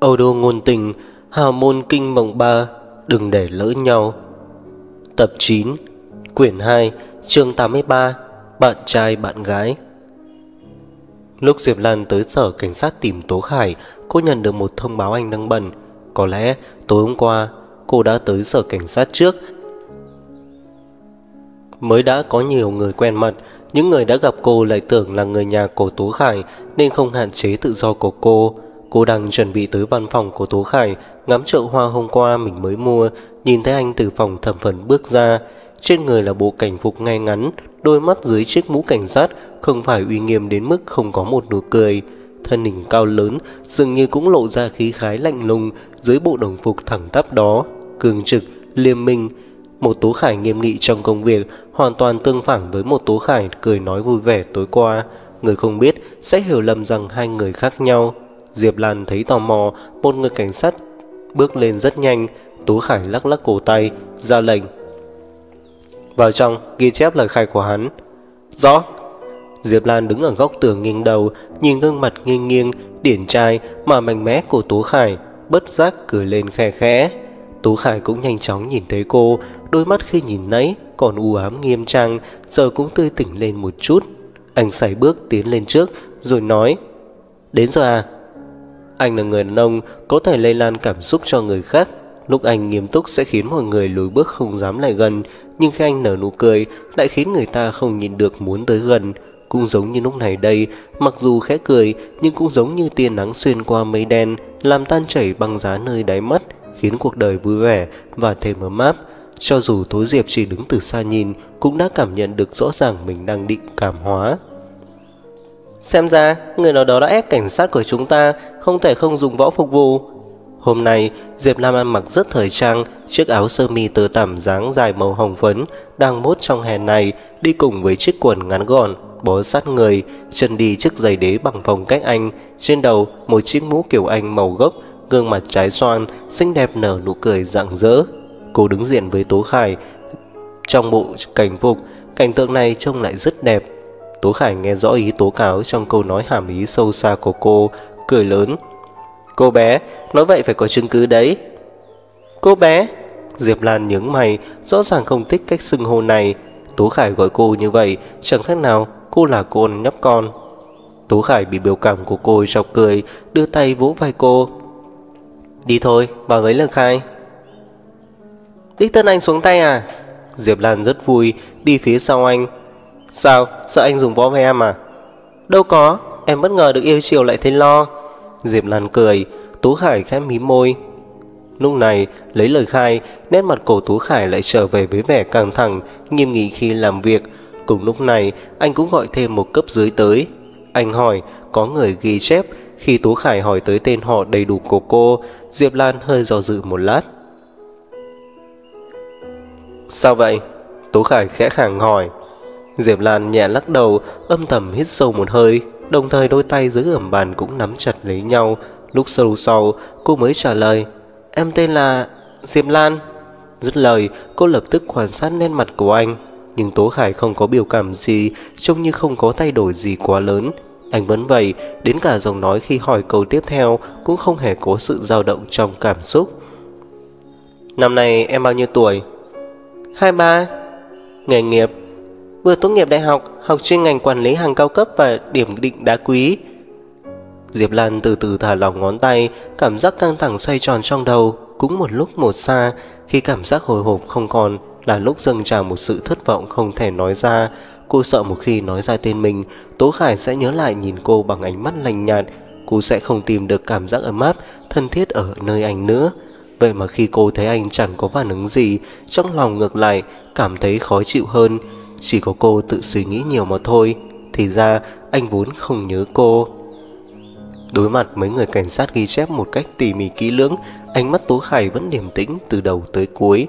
Audio ngôn tình, Hào môn kinh mộng 3, đừng để lỡ nhau. Tập 9, quyển 2, chương 83, bạn trai bạn gái. Lúc Diệp Lan tới sở cảnh sát tìm Tố Khải, cô nhận được một thông báo anh đang bận. Có lẽ tối hôm qua cô đã tới sở cảnh sát trước. Mới đã có nhiều người quen mặt, những người đã gặp cô lại tưởng là người nhà của Tố Khải nên không hạn chế tự do của cô. Cô đang chuẩn bị tới văn phòng của Tố Khải, ngắm chậu hoa hôm qua mình mới mua, nhìn thấy anh từ phòng thẩm vấn bước ra. Trên người là bộ cảnh phục ngay ngắn, đôi mắt dưới chiếc mũ cảnh sát không phải uy nghiêm đến mức không có một nụ cười. Thân hình cao lớn, dường như cũng lộ ra khí khái lạnh lùng dưới bộ đồng phục thẳng tắp đó, cường trực, liêm minh. Một Tố Khải nghiêm nghị trong công việc, hoàn toàn tương phản với một Tố Khải cười nói vui vẻ tối qua. Người không biết sẽ hiểu lầm rằng hai người khác nhau. Diệp Lan thấy tò mò, một người cảnh sát bước lên rất nhanh. Tố Khải lắc lắc cổ tay, ra lệnh: vào trong, ghi chép lời khai của hắn. Rõ. Diệp Lan đứng ở góc tường nghiêng đầu, nhìn gương mặt nghiêng nghiêng, điển trai mà mạnh mẽ của Tố Khải, bất giác cười lên khe khẽ. Tố Khải cũng nhanh chóng nhìn thấy cô, đôi mắt khi nhìn nãy còn u ám nghiêm trang, giờ cũng tươi tỉnh lên một chút. Anh sải bước tiến lên trước, rồi nói: đến rồi à? Anh là người đàn ông có thể lây lan cảm xúc cho người khác. Lúc anh nghiêm túc sẽ khiến mọi người lùi bước không dám lại gần, nhưng khi anh nở nụ cười lại khiến người ta không nhìn được muốn tới gần. Cũng giống như lúc này đây, mặc dù khẽ cười nhưng cũng giống như tia nắng xuyên qua mây đen, làm tan chảy băng giá nơi đáy mắt, khiến cuộc đời vui vẻ và thêm ấm áp. Cho dù Tố Diệp chỉ đứng từ xa nhìn cũng đã cảm nhận được rõ ràng mình đang định cảm hóa. Xem ra người nào đó đã ép cảnh sát của chúng ta không thể không dùng võ phục vụ. Hôm nay Diệp Lam ăn mặc rất thời trang, chiếc áo sơ mi tơ tằm dáng dài màu hồng phấn đang mốt trong hè này, đi cùng với chiếc quần ngắn gọn bó sát người, chân đi chiếc giày đế bằng phong cách Anh, trên đầu một chiếc mũ kiểu Anh màu gốc, gương mặt trái xoan xinh đẹp nở nụ cười rạng rỡ. Cô đứng diện với Tố Khải trong bộ cảnh phục, cảnh tượng này trông lại rất đẹp. Tố Khải nghe rõ ý tố cáo trong câu nói hàm ý sâu xa của cô, cười lớn: cô bé, nói vậy phải có chứng cứ đấy. Cô bé? Diệp Lan nhướng mày, rõ ràng không thích cách xưng hô này. Tố Khải gọi cô như vậy chẳng khác nào cô là con nhóc con. Tố Khải bị biểu cảm của cô chọc cười, đưa tay vỗ vai cô: đi thôi, vào lấy lời khai. Đích thân anh xuống tay à? Diệp Lan rất vui, đi phía sau anh. Sao, sợ anh dùng võ với em à? Đâu có, em bất ngờ được yêu chiều lại thấy lo. Diệp Lan cười. Tố Khải khẽ mím môi. Lúc này lấy lời khai, nét mặt của Tố Khải lại trở về với vẻ căng thẳng, nghiêm nghị khi làm việc. Cùng lúc này anh cũng gọi thêm một cấp dưới tới. Anh hỏi có người ghi chép. Khi Tố Khải hỏi tới tên họ đầy đủ của cô, Diệp Lan hơi do dự một lát. Sao vậy? Tố Khải khẽ khàng hỏi. Diệp Lan nhẹ lắc đầu, âm thầm hít sâu một hơi, đồng thời đôi tay dưới gầm bàn cũng nắm chặt lấy nhau. Lúc sâu sau cô mới trả lời: em tên là Diệp Lan. Dứt lời cô lập tức quan sát nét mặt của anh, nhưng Tố Khải không có biểu cảm gì, trông như không có thay đổi gì quá lớn. Anh vẫn vậy, đến cả giọng nói khi hỏi câu tiếp theo cũng không hề có sự dao động trong cảm xúc. Năm nay em bao nhiêu tuổi? 23. Nghề nghiệp? Vừa tốt nghiệp đại học, học chuyên ngành quản lý hàng cao cấp và điểm định đá quý. Diệp Lan từ từ thả lỏng ngón tay, cảm giác căng thẳng xoay tròn trong đầu, cũng một lúc một xa. Khi cảm giác hồi hộp không còn là lúc dâng trào một sự thất vọng không thể nói ra. Cô sợ một khi nói ra tên mình, Tố Khải sẽ nhớ lại nhìn cô bằng ánh mắt lạnh nhạt. Cô sẽ không tìm được cảm giác ấm áp, thân thiết ở nơi anh nữa. Vậy mà khi cô thấy anh chẳng có phản ứng gì, trong lòng ngược lại cảm thấy khó chịu hơn. Chỉ có cô tự suy nghĩ nhiều mà thôi. Thì ra anh vốn không nhớ cô. Đối mặt mấy người cảnh sát ghi chép một cách tỉ mỉ kỹ lưỡng, ánh mắt Tố Khải vẫn điềm tĩnh từ đầu tới cuối.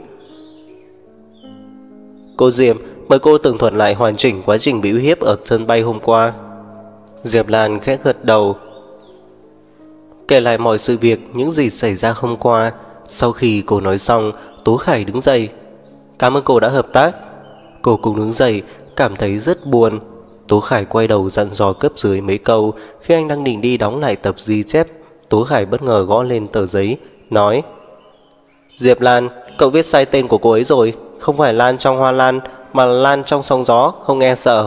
Cô Diệp, mời cô tường thuật lại hoàn chỉnh quá trình bị uy hiếp ở sân bay hôm qua. Diệp Lan khẽ gật đầu, kể lại mọi sự việc, những gì xảy ra hôm qua. Sau khi cô nói xong, Tố Khải đứng dậy. Cảm ơn cô đã hợp tác. Cô cũng đứng dậy, cảm thấy rất buồn. Tố Khải quay đầu dặn dò cấp dưới mấy câu. Khi anh đang định đi đóng lại tập ghi chép, Tố Khải bất ngờ gõ lên tờ giấy, nói: Diệp Lan, cậu viết sai tên của cô ấy rồi. Không phải Lan trong hoa lan, mà là Lan trong sóng gió, không nghe sợ.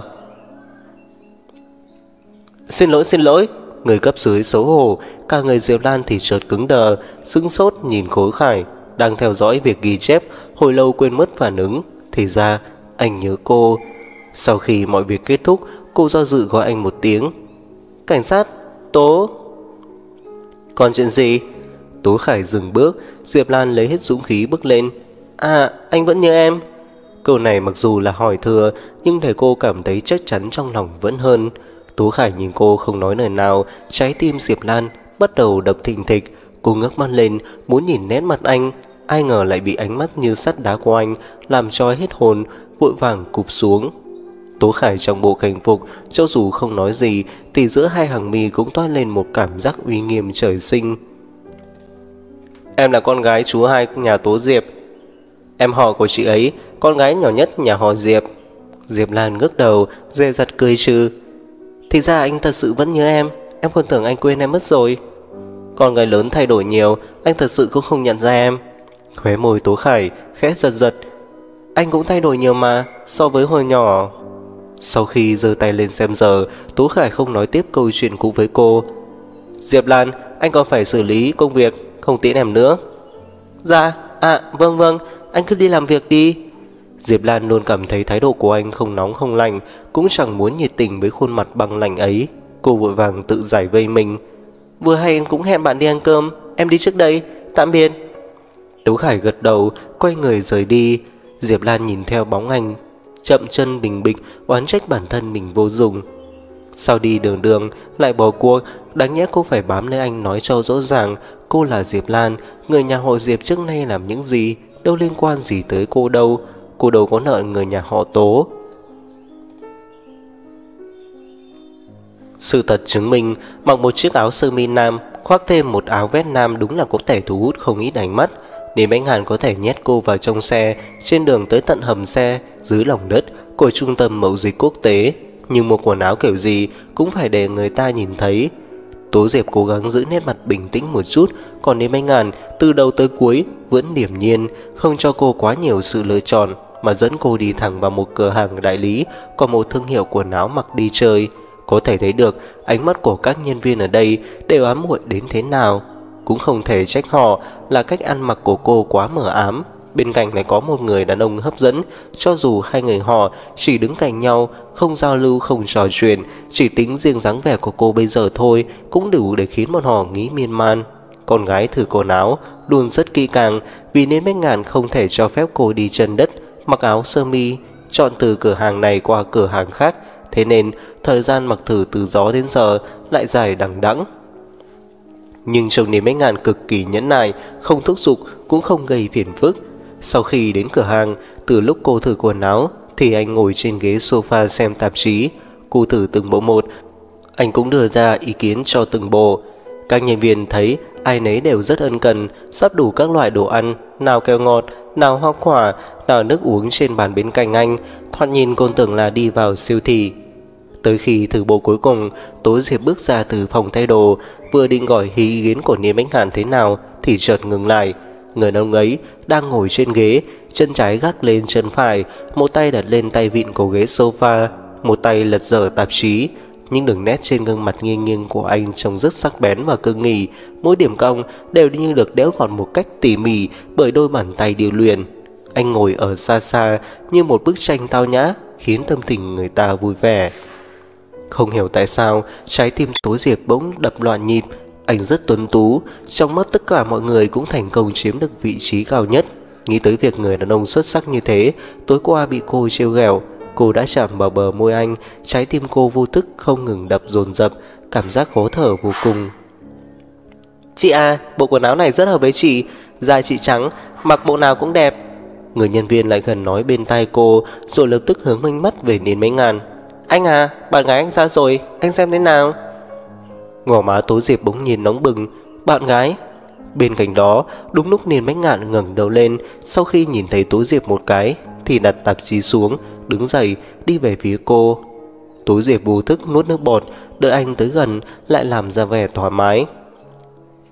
Xin lỗi. Người cấp dưới xấu hổ. Cả người Diệp Lan thì chợt cứng đờ, sững sốt nhìn Tố Khải đang theo dõi việc ghi chép, hồi lâu quên mất phản ứng. Thì ra anh nhớ cô. Sau khi mọi việc kết thúc, cô do dự gọi anh một tiếng: Cảnh sát, Tố. Còn chuyện gì? Tố Khải dừng bước. Diệp Lan lấy hết dũng khí bước lên. À, anh vẫn nhớ em. Câu này mặc dù là hỏi thừa, nhưng để cô cảm thấy chắc chắn trong lòng vẫn hơn. Tố Khải nhìn cô không nói lời nào. Trái tim Diệp Lan bắt đầu đập thình thịch. Cô ngước mắt lên muốn nhìn nét mặt anh, ai ngờ lại bị ánh mắt như sắt đá của anh làm cho hết hồn, vội vàng cụp xuống. Tố Khải trong bộ cảnh phục, cho dù không nói gì thì giữa hai hàng mi cũng toát lên một cảm giác uy nghiêm trời sinh. Em là con gái chú hai nhà Tố Diệp. Em họ của chị ấy, con gái nhỏ nhất nhà họ Diệp. Diệp Lan ngước đầu, dè dặt cười trừ. Thì ra anh thật sự vẫn nhớ em còn tưởng anh quên em mất rồi. Con gái lớn thay đổi nhiều, anh thật sự cũng không nhận ra em. Khóe môi Tố Khải khẽ giật giật. Anh cũng thay đổi nhiều mà, so với hồi nhỏ. Sau khi giơ tay lên xem giờ, Tố Khải không nói tiếp câu chuyện cũ với cô. Diệp Lan, anh còn phải xử lý công việc, không tiễn em nữa. Dạ, vâng, anh cứ đi làm việc đi. Diệp Lan luôn cảm thấy thái độ của anh không nóng không lạnh, cũng chẳng muốn nhiệt tình với khuôn mặt băng lạnh ấy. Cô vội vàng tự giải vây mình. Vừa hay em cũng hẹn bạn đi ăn cơm, em đi trước đây, tạm biệt. Tố Khải gật đầu, quay người rời đi. Diệp Lan nhìn theo bóng anh chậm chân bình bịch, oán trách bản thân mình vô dụng. Sao đi đường lại bỏ cuộc, đáng nhẽ cô phải bám lấy anh nói cho rõ ràng. Cô là Diệp Lan, người nhà họ Diệp trước nay làm những gì đâu liên quan gì tới cô đâu. Cô đâu có nợ người nhà họ Tố. Sự thật chứng minh, mặc một chiếc áo sơ mi nam, khoác thêm một áo vest nam đúng là có thể thu hút không ít ánh mắt. Nên Bánh Hàn có thể nhét cô vào trong xe, trên đường tới tận hầm xe, dưới lòng đất của trung tâm mậu dịch quốc tế. Nhưng một quần áo kiểu gì cũng phải để người ta nhìn thấy. Tố Diệp cố gắng giữ nét mặt bình tĩnh một chút, còn Nên Bánh Hàn từ đầu tới cuối vẫn điềm nhiên, không cho cô quá nhiều sự lựa chọn, mà dẫn cô đi thẳng vào một cửa hàng đại lý có một thương hiệu quần áo mặc đi chơi. Có thể thấy được ánh mắt của các nhân viên ở đây đều ám muội đến thế nào. Cũng không thể trách họ là cách ăn mặc của cô quá mờ ám. Bên cạnh lại có một người đàn ông hấp dẫn. Cho dù hai người họ chỉ đứng cạnh nhau, không giao lưu, không trò chuyện, chỉ tính riêng dáng vẻ của cô bây giờ thôi cũng đủ để khiến bọn họ nghĩ miên man. Con gái thử quần áo luôn rất kỹ càng, vì nên Bách Ngàn không thể cho phép cô đi chân đất, mặc áo sơ mi, chọn từ cửa hàng này qua cửa hàng khác. Thế nên thời gian mặc thử từ đó đến giờ lại dài đằng đẵng. Nhưng trông Nên Bách Ngàn cực kỳ nhẫn nại, không thúc giục cũng không gây phiền phức. Sau khi đến cửa hàng, từ lúc cô thử quần áo thì anh ngồi trên ghế sofa xem tạp chí. Cô thử từng bộ một, anh cũng đưa ra ý kiến cho từng bộ. Các nhân viên thấy ai nấy đều rất ân cần, sắp đủ các loại đồ ăn, nào kẹo ngọt, nào hoa quả, nào nước uống trên bàn bên cạnh anh. Thoạt nhìn còn tưởng là đi vào siêu thị. Tới khi thử bộ cuối cùng, Tố Diệp bước ra từ phòng thay đồ, vừa định gọi ý kiến của Nên Bách Hàn thế nào thì chợt ngừng lại. Người đàn ông ấy đang ngồi trên ghế, chân trái gác lên chân phải, một tay đặt lên tay vịn của ghế sofa, một tay lật dở tạp chí. Nhưng đường nét trên gương mặt nghiêng nghiêng của anh trông rất sắc bén và cương nghị, mỗi điểm cong đều như được đẽo gọt một cách tỉ mỉ bởi đôi bàn tay điêu luyện. Anh ngồi ở xa xa như một bức tranh tao nhã, khiến tâm tình người ta vui vẻ. Không hiểu tại sao trái tim Tố Diệp bỗng đập loạn nhịp. Anh rất tuấn tú, trong mắt tất cả mọi người cũng thành công chiếm được vị trí cao nhất. Nghĩ tới việc người đàn ông xuất sắc như thế tối qua bị cô trêu ghẹo, cô đã chạm vào bờ môi anh, trái tim cô vô thức không ngừng đập dồn dập, cảm giác khó thở vô cùng. Chị à, bộ quần áo này rất hợp với chị, da chị trắng, mặc bộ nào cũng đẹp. Người nhân viên lại gần nói bên tai cô, rồi lập tức hướng ánh mắt về Nên Bách Ngàn. Anh à, bạn gái anh ra rồi, anh xem thế nào? Gò má Tố Diệp bỗng nhiên nóng bừng. Bạn gái? Bên cạnh đó, đúng lúc Nên Bách Ngạn ngẩng đầu lên, sau khi nhìn thấy Tố Diệp một cái thì đặt tạp chí xuống, đứng dậy đi về phía cô. Tố Diệp vô thức nuốt nước bọt, đợi anh tới gần lại làm ra vẻ thoải mái.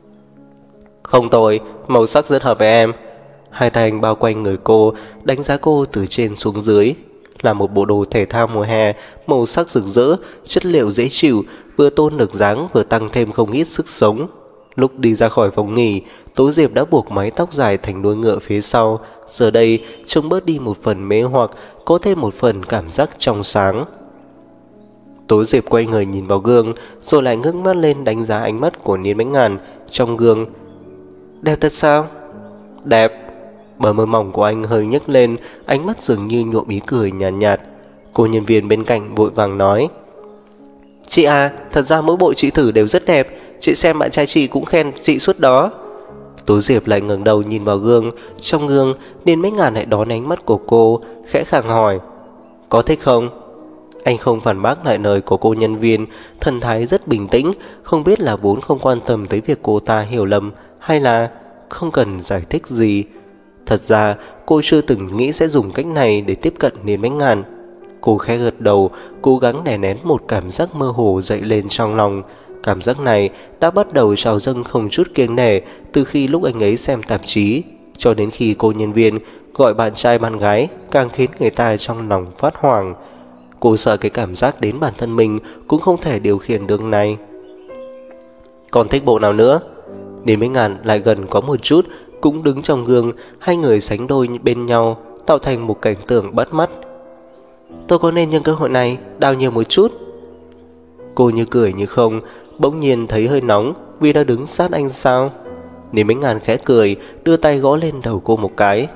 Không tồi, màu sắc rất hợp với em. Hai tay anh bao quanh người cô, đánh giá cô từ trên xuống dưới. Là một bộ đồ thể thao mùa hè, màu sắc rực rỡ, chất liệu dễ chịu, vừa tôn được dáng vừa tăng thêm không ít sức sống. Lúc đi ra khỏi phòng nghỉ, Tố Diệp đã buộc mái tóc dài thành đuôi ngựa phía sau. Giờ đây, trông bớt đi một phần mê hoặc, có thêm một phần cảm giác trong sáng. Tố Diệp quay người nhìn vào gương, rồi lại ngước mắt lên đánh giá ánh mắt của Niên Bách Ngàn trong gương. Đẹp thật sao? Đẹp. Bờ môi mỏng của anh hơi nhếch lên, ánh mắt dường như nhuộm ý cười nhàn nhạt. Cô nhân viên bên cạnh vội vàng nói: Chị à, thật ra mỗi bộ chị thử đều rất đẹp. Chị xem bạn trai chị cũng khen chị suốt đó. Tố Diệp lại ngẩng đầu nhìn vào gương. Trong gương, Niên Bách Ngàn lại đón ánh mắt của cô, khẽ khàng hỏi: Có thích không? Anh không phản bác lại lời của cô nhân viên, thần thái rất bình tĩnh, không biết là vốn không quan tâm tới việc cô ta hiểu lầm hay là không cần giải thích gì. Thật ra cô chưa từng nghĩ sẽ dùng cách này để tiếp cận Niên Bách Ngàn. Cô khẽ gật đầu, cố gắng đè nén một cảm giác mơ hồ dậy lên trong lòng. Cảm giác này đã bắt đầu trào dâng không chút kiêng nể từ khi lúc anh ấy xem tạp chí, cho đến khi cô nhân viên gọi bạn trai bạn gái càng khiến người ta trong lòng phát hoảng. Cô sợ cái cảm giác đến bản thân mình cũng không thể điều khiển được này. Còn thích bộ nào nữa? Niên Bách Ngàn lại gần có một chút, cũng đứng trong gương, hai người sánh đôi bên nhau, tạo thành một cảnh tượng bắt mắt. Tôi có nên nhân cơ hội này đào nhiều một chút? Cô như cười như không, bỗng nhiên thấy hơi nóng vì đã đứng sát anh sao? Niên Bách Ngàn khẽ cười, đưa tay gõ lên đầu cô một cái.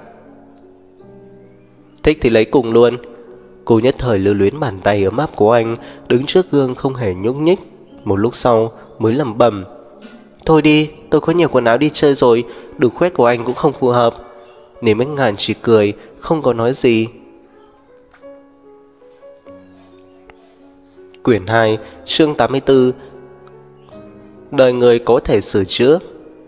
Thích thì lấy cùng luôn. Cô nhất thời lưu luyến bàn tay ấm áp của anh, đứng trước gương không hề nhúc nhích. Một lúc sau mới lẩm bẩm: Thôi đi, tôi có nhiều quần áo đi chơi rồi, đủ khoét của anh cũng không phù hợp. Niên Bách Ngàn chỉ cười, không có nói gì. Quyển 2, chương 84. Đời người có thể sửa chữa.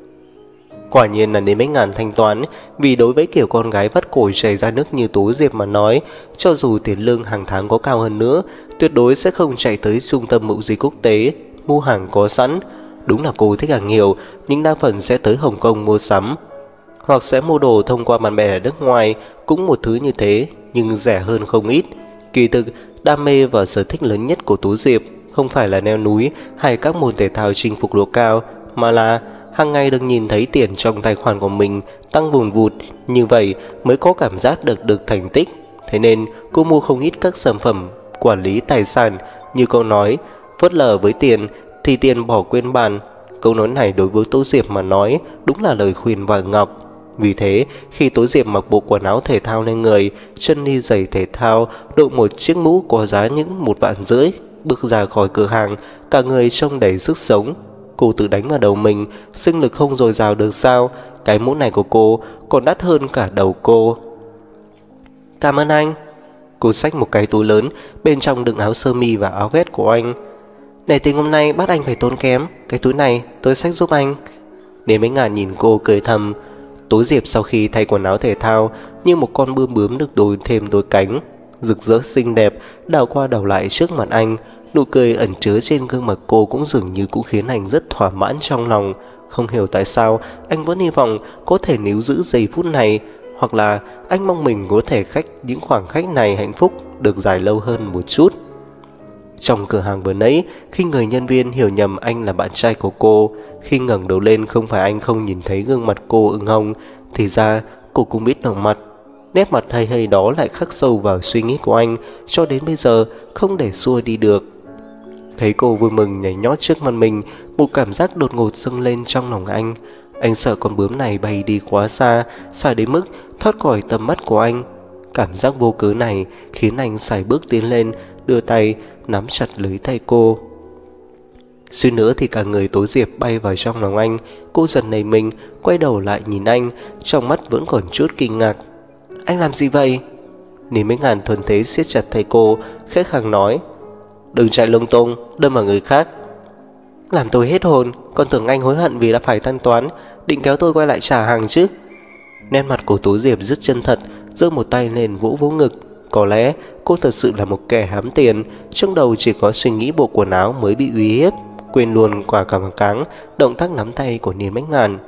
Quả nhiên là Niên Bách Ngàn thanh toán, vì đối với kiểu con gái vắt cổ chảy ra nước như Tố Diệp mà nói, cho dù tiền lương hàng tháng có cao hơn nữa, tuyệt đối sẽ không chạy tới trung tâm mậu dịch quốc tế mua hàng có sẵn. Đúng là cô thích hàng nhiều, nhưng đa phần sẽ tới Hồng Kông mua sắm, hoặc sẽ mua đồ thông qua bạn bè ở nước ngoài, cũng một thứ như thế, nhưng rẻ hơn không ít. Kỳ thực, đam mê và sở thích lớn nhất của Tố Diệp không phải là leo núi hay các môn thể thao chinh phục độ cao, mà là hàng ngày được nhìn thấy tiền trong tài khoản của mình tăng vùn vụt, như vậy mới có cảm giác được thành tích. Thế nên cô mua không ít các sản phẩm quản lý tài sản, như câu nói phớt lờ với tiền thì tiền bỏ quên bàn. Câu nói này đối với Tố Diệp mà nói đúng là lời khuyên vàng ngọc. Vì thế, khi Tố Diệp mặc bộ quần áo thể thao lên người, chân đi giày thể thao, đội một chiếc mũ có giá những 1,5 vạn, bước ra khỏi cửa hàng, cả người trông đầy sức sống. Cô tự đánh vào đầu mình, sinh lực không dồi dào được sao? Cái mũ này của cô còn đắt hơn cả đầu cô. Cảm ơn anh. Cô xách một cái túi lớn, bên trong đựng áo sơ mi và áo vest của anh. Để tình hôm nay bắt anh phải tốn kém, cái túi này tôi xách giúp anh. Niên Bách Ngàn nhìn cô cười thầm. Tố Diệp sau khi thay quần áo thể thao như một con bướm bướm được đôi thêm đôi cánh, rực rỡ xinh đẹp, đảo qua đảo lại trước mặt anh. Nụ cười ẩn chứa trên gương mặt cô cũng dường như cũng khiến anh rất thỏa mãn trong lòng. Không hiểu tại sao anh vẫn hy vọng có thể níu giữ giây phút này, hoặc là anh mong mình có thể những khoảng khách này hạnh phúc được dài lâu hơn một chút. Trong cửa hàng vừa nãy, khi người nhân viên hiểu nhầm anh là bạn trai của cô, khi ngẩng đầu lên không phải anh không nhìn thấy gương mặt cô ửng hồng, thì ra cô cũng biết đỏ mặt. Nét mặt hay hay đó lại khắc sâu vào suy nghĩ của anh, cho đến bây giờ không để xua đi được. Thấy cô vui mừng nhảy nhót trước mặt mình, một cảm giác đột ngột dâng lên trong lòng anh. Anh sợ con bướm này bay đi quá xa, xa đến mức thoát khỏi tầm mắt của anh. Cảm giác vô cớ này khiến anh sải bước tiến lên, đưa tay nắm chặt lấy tay cô. Suýt nữa thì cả người Tố Diệp bay vào trong lòng anh. Cô giật nảy mình, quay đầu lại nhìn anh, trong mắt vẫn còn chút kinh ngạc. Anh làm gì vậy? Niên Bách Ngàn thuần thế siết chặt tay cô, khẽ khàng nói. Đừng chạy lung tung, đâm vào người khác. Làm tôi hết hồn, còn tưởng anh hối hận vì đã phải thanh toán, định kéo tôi quay lại trả hàng chứ. Nét mặt của Tố Diệp rất chân thật, giơ một tay lên vỗ vỗ ngực. Có lẽ cô thật sự là một kẻ hám tiền, trong đầu chỉ có suy nghĩ bộ quần áo mới bị uy hiếp, quên luôn quả cảm cáng động tác nắm tay của Niên Bách Ngàn.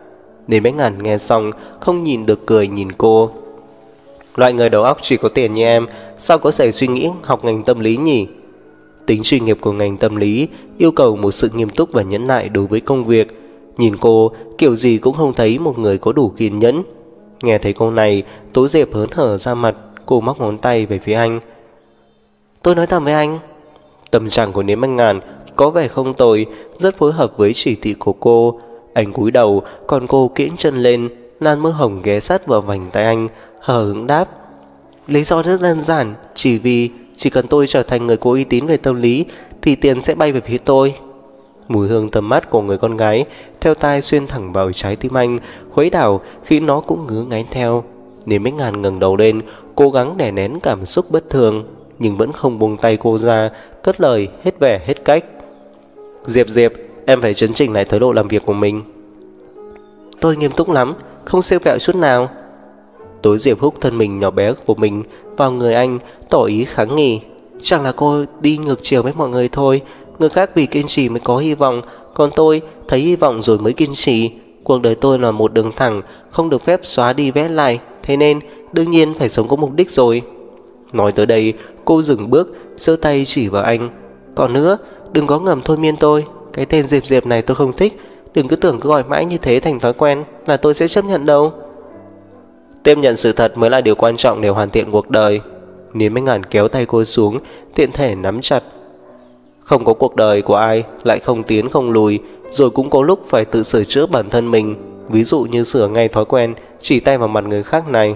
Nên Bách Ngàn nghe xong không nhìn được cười nhìn cô. Loại người đầu óc chỉ có tiền như em sao có thể suy nghĩ học ngành tâm lý nhỉ? Tính chuyên nghiệp của ngành tâm lý yêu cầu một sự nghiêm túc và nhẫn nại đối với công việc. Nhìn cô kiểu gì cũng không thấy một người có đủ kiên nhẫn. Nghe thấy câu này, Tố Diệp hớn hở ra mặt. Cô móc ngón tay về phía anh. Tôi nói thầm với anh. Tâm trạng của Niệm Bách Ngàn có vẻ không tồi, rất phối hợp với chỉ thị của cô. Anh cúi đầu, còn cô kiễng chân lên. Làn môi hồng ghé sát vào vành tay anh, hờ hững đáp. Lý do rất đơn giản, chỉ cần tôi trở thành người có uy tín về tâm lý thì tiền sẽ bay về phía tôi. Mùi hương tầm mắt của người con gái theo tai xuyên thẳng vào trái tim anh, khuấy đảo khiến nó cũng ngứa ngáy theo. Niệm Bách Ngàn ngẩng đầu lên, cố gắng đè nén cảm xúc bất thường, nhưng vẫn không buông tay cô ra, cất lời hết vẻ hết cách. Diệp, em phải chấn chỉnh lại thái độ làm việc của mình. Tôi nghiêm túc lắm, không siêu vẹo chút nào. Tố Diệp húc thân mình nhỏ bé của mình vào người anh, tỏ ý kháng nghị. Chẳng là cô đi ngược chiều với mọi người thôi. Người khác vì kiên trì mới có hy vọng, còn tôi thấy hy vọng rồi mới kiên trì. Cuộc đời tôi là một đường thẳng, không được phép xóa đi vẽ lại, thế nên đương nhiên phải sống có mục đích rồi. Nói tới đây, cô dừng bước, giơ tay chỉ vào anh. Còn nữa, đừng có ngầm thôi miên tôi. Cái tên Diệp này tôi không thích. Đừng cứ tưởng cứ gọi mãi như thế thành thói quen là tôi sẽ chấp nhận đâu. Tiếp nhận sự thật mới là điều quan trọng để hoàn thiện cuộc đời. Niệm Bách Ngàn kéo tay cô xuống, tiện thể nắm chặt. Không có cuộc đời của ai lại không tiến không lùi, rồi cũng có lúc phải tự sửa chữa bản thân mình. Ví dụ như sửa ngay thói quen chỉ tay vào mặt người khác này.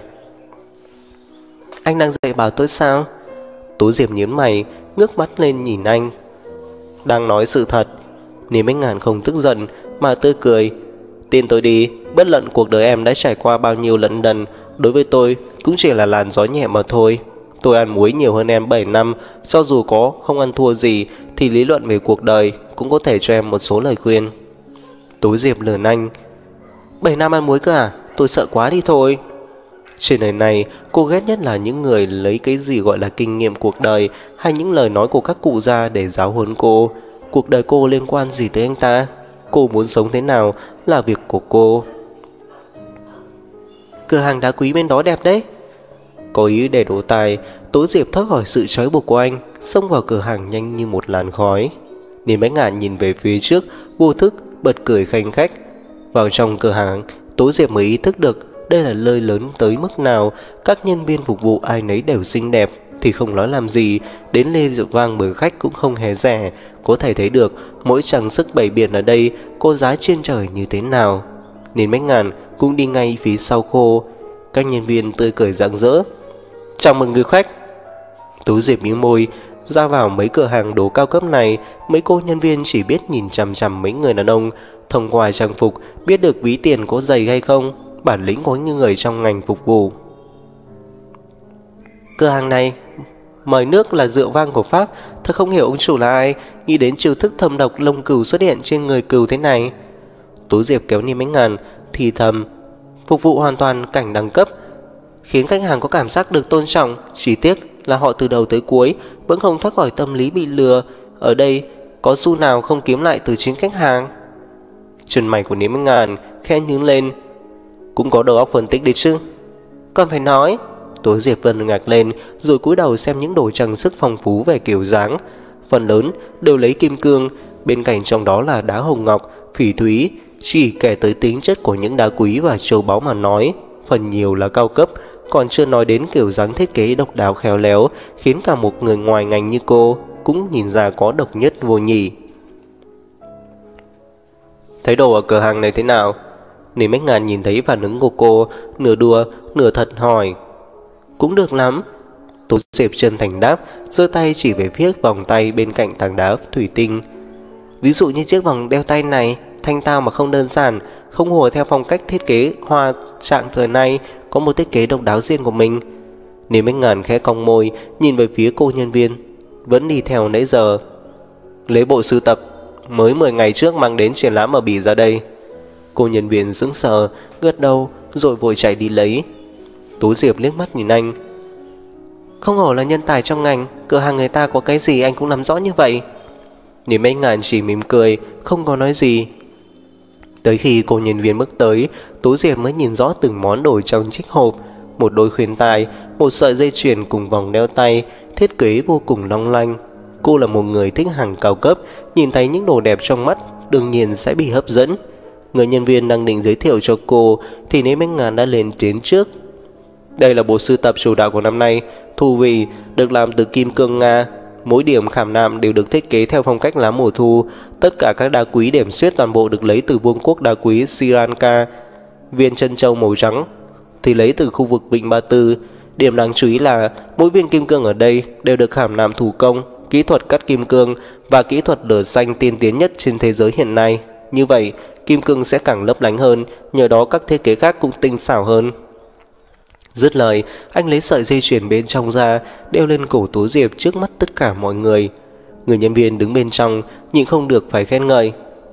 Anh đang dạy bảo tôi sao? Tố Diệp nhướng mày, ngước mắt lên nhìn anh. Đang nói sự thật. Niệm Bách Ngàn không tức giận mà tươi cười. Tin tôi đi, bất luận cuộc đời em đã trải qua bao nhiêu lận đần, đối với tôi cũng chỉ là làn gió nhẹ mà thôi. Tôi ăn muối nhiều hơn em 7 năm, cho dù có không ăn thua gì thì lý luận về cuộc đời cũng có thể cho em một số lời khuyên. Tố Diệp lườn anh. 7 năm ăn muối cơ à? Tôi sợ quá đi thôi. Trên đời này, cô ghét nhất là những người lấy cái gì gọi là kinh nghiệm cuộc đời hay những lời nói của các cụ già để giáo huấn cô. Cuộc đời cô liên quan gì tới anh ta? Cô muốn sống thế nào là việc của cô. Cửa hàng đá quý bên đó đẹp đấy. Có ý để đổ tài, Tố Diệp thoát khỏi sự trói buộc của anh, xông vào cửa hàng nhanh như một làn khói. Niệm Bách Ngạn nhìn về phía trước, vô thức bật cười khanh khách. Vào trong cửa hàng, Tố Diệp mới ý thức được đây là nơi lớn tới mức nào. Các nhân viên phục vụ ai nấy đều xinh đẹp thì không nói làm gì, đến ly rượu vang mời khách cũng không hề rẻ. Có thể thấy được mỗi trang sức bày biện ở đây có giá trên trời như thế nào. Nên Bách Ngạn cũng đi ngay phía sau cô. Các nhân viên tươi cười rạng rỡ. Chào mừng người khách. Tố Diệp mím môi. Ra vào mấy cửa hàng đồ cao cấp này, mấy cô nhân viên chỉ biết nhìn chằm chằm mấy người đàn ông. Thông qua trang phục biết được ví tiền có dày hay không, bản lĩnh có những người trong ngành phục vụ. Cửa hàng này mời nước là rượu vang của Pháp. Thật không hiểu ông chủ là ai, nghĩ đến chiêu thức thâm độc lông cừu xuất hiện trên người cừu thế này. Tố Diệp kéo Niệm Bách Ngạn thì thầm. Phục vụ hoàn toàn cảnh đẳng cấp, khiến khách hàng có cảm giác được tôn trọng. Chỉ tiếc là họ từ đầu tới cuối vẫn không thoát khỏi tâm lý bị lừa. Ở đây có xu nào không kiếm lại từ chính khách hàng. Chân mày của Niệm Bách Ngạn khẽ nhướng lên. Cũng có đầu óc phân tích đi chứ. Còn phải nói. Tố Diệp vân ngạc lên, rồi cúi đầu xem những đồ trang sức phong phú về kiểu dáng. Phần lớn đều lấy kim cương, bên cạnh trong đó là đá hồng ngọc, phỉ thúy. Chỉ kể tới tính chất của những đá quý và châu báu mà nói, phần nhiều là cao cấp, còn chưa nói đến kiểu dáng thiết kế độc đáo khéo léo, khiến cả một người ngoài ngành như cô cũng nhìn ra có độc nhất vô nhị. Thấy đồ ở cửa hàng này thế nào? Niệm Bách Ngạn nhìn thấy phản ứng của cô, nửa đùa nửa thật hỏi. Cũng được lắm. Tố Diệp chân thành đáp, giơ tay chỉ về phía vòng tay bên cạnh tảng đá thủy tinh. Ví dụ như chiếc vòng đeo tay này, thanh tao mà không đơn giản, không hùa theo phong cách thiết kế hoa trạng thời nay, có một thiết kế độc đáo riêng của mình. Niệm Bách Ngạn khẽ cong môi, nhìn về phía cô nhân viên vẫn đi theo nãy giờ. Lấy bộ sưu tập mới 10 ngày trước mang đến triển lãm ở Bỉ ra đây. Cô nhân viên sững sờ, gật đầu rồi vội chạy đi lấy. Tố Diệp liếc mắt nhìn anh. Không hổ là nhân tài trong ngành, cửa hàng người ta có cái gì anh cũng nắm rõ như vậy. Niệm Bách Ngạn chỉ mỉm cười, không có nói gì. Tới khi cô nhân viên bước tới, Tú Diệp mới nhìn rõ từng món đồ trong chiếc hộp. Một đôi khuyên tai, một sợi dây chuyền cùng vòng đeo tay, thiết kế vô cùng long lanh. Cô là một người thích hàng cao cấp, nhìn thấy những đồ đẹp trong mắt, đương nhiên sẽ bị hấp dẫn. Người nhân viên đang định giới thiệu cho cô thì Lý Bách Ngạn đã lên tiếng trước. Đây là bộ sưu tập chủ đạo của năm nay, thù vị, được làm từ kim cương Nga. Mỗi điểm khảm nạm đều được thiết kế theo phong cách lá mùa thu. Tất cả các đá quý điểm xuyết toàn bộ được lấy từ vương quốc đá quý Sri Lanka. Viên chân châu màu trắng thì lấy từ khu vực Vịnh Ba Tư. Điểm đáng chú ý là mỗi viên kim cương ở đây đều được khảm nạm thủ công, kỹ thuật cắt kim cương và kỹ thuật lửa xanh tiên tiến nhất trên thế giới hiện nay. Như vậy, kim cương sẽ càng lấp lánh hơn, nhờ đó các thiết kế khác cũng tinh xảo hơn. Dứt lời, anh lấy sợi dây chuyền bên trong ra, đeo lên cổ Tú Diệp trước mắt tất cả mọi người. Người nhân viên đứng bên trong, nhịn không được phải khen ngợi.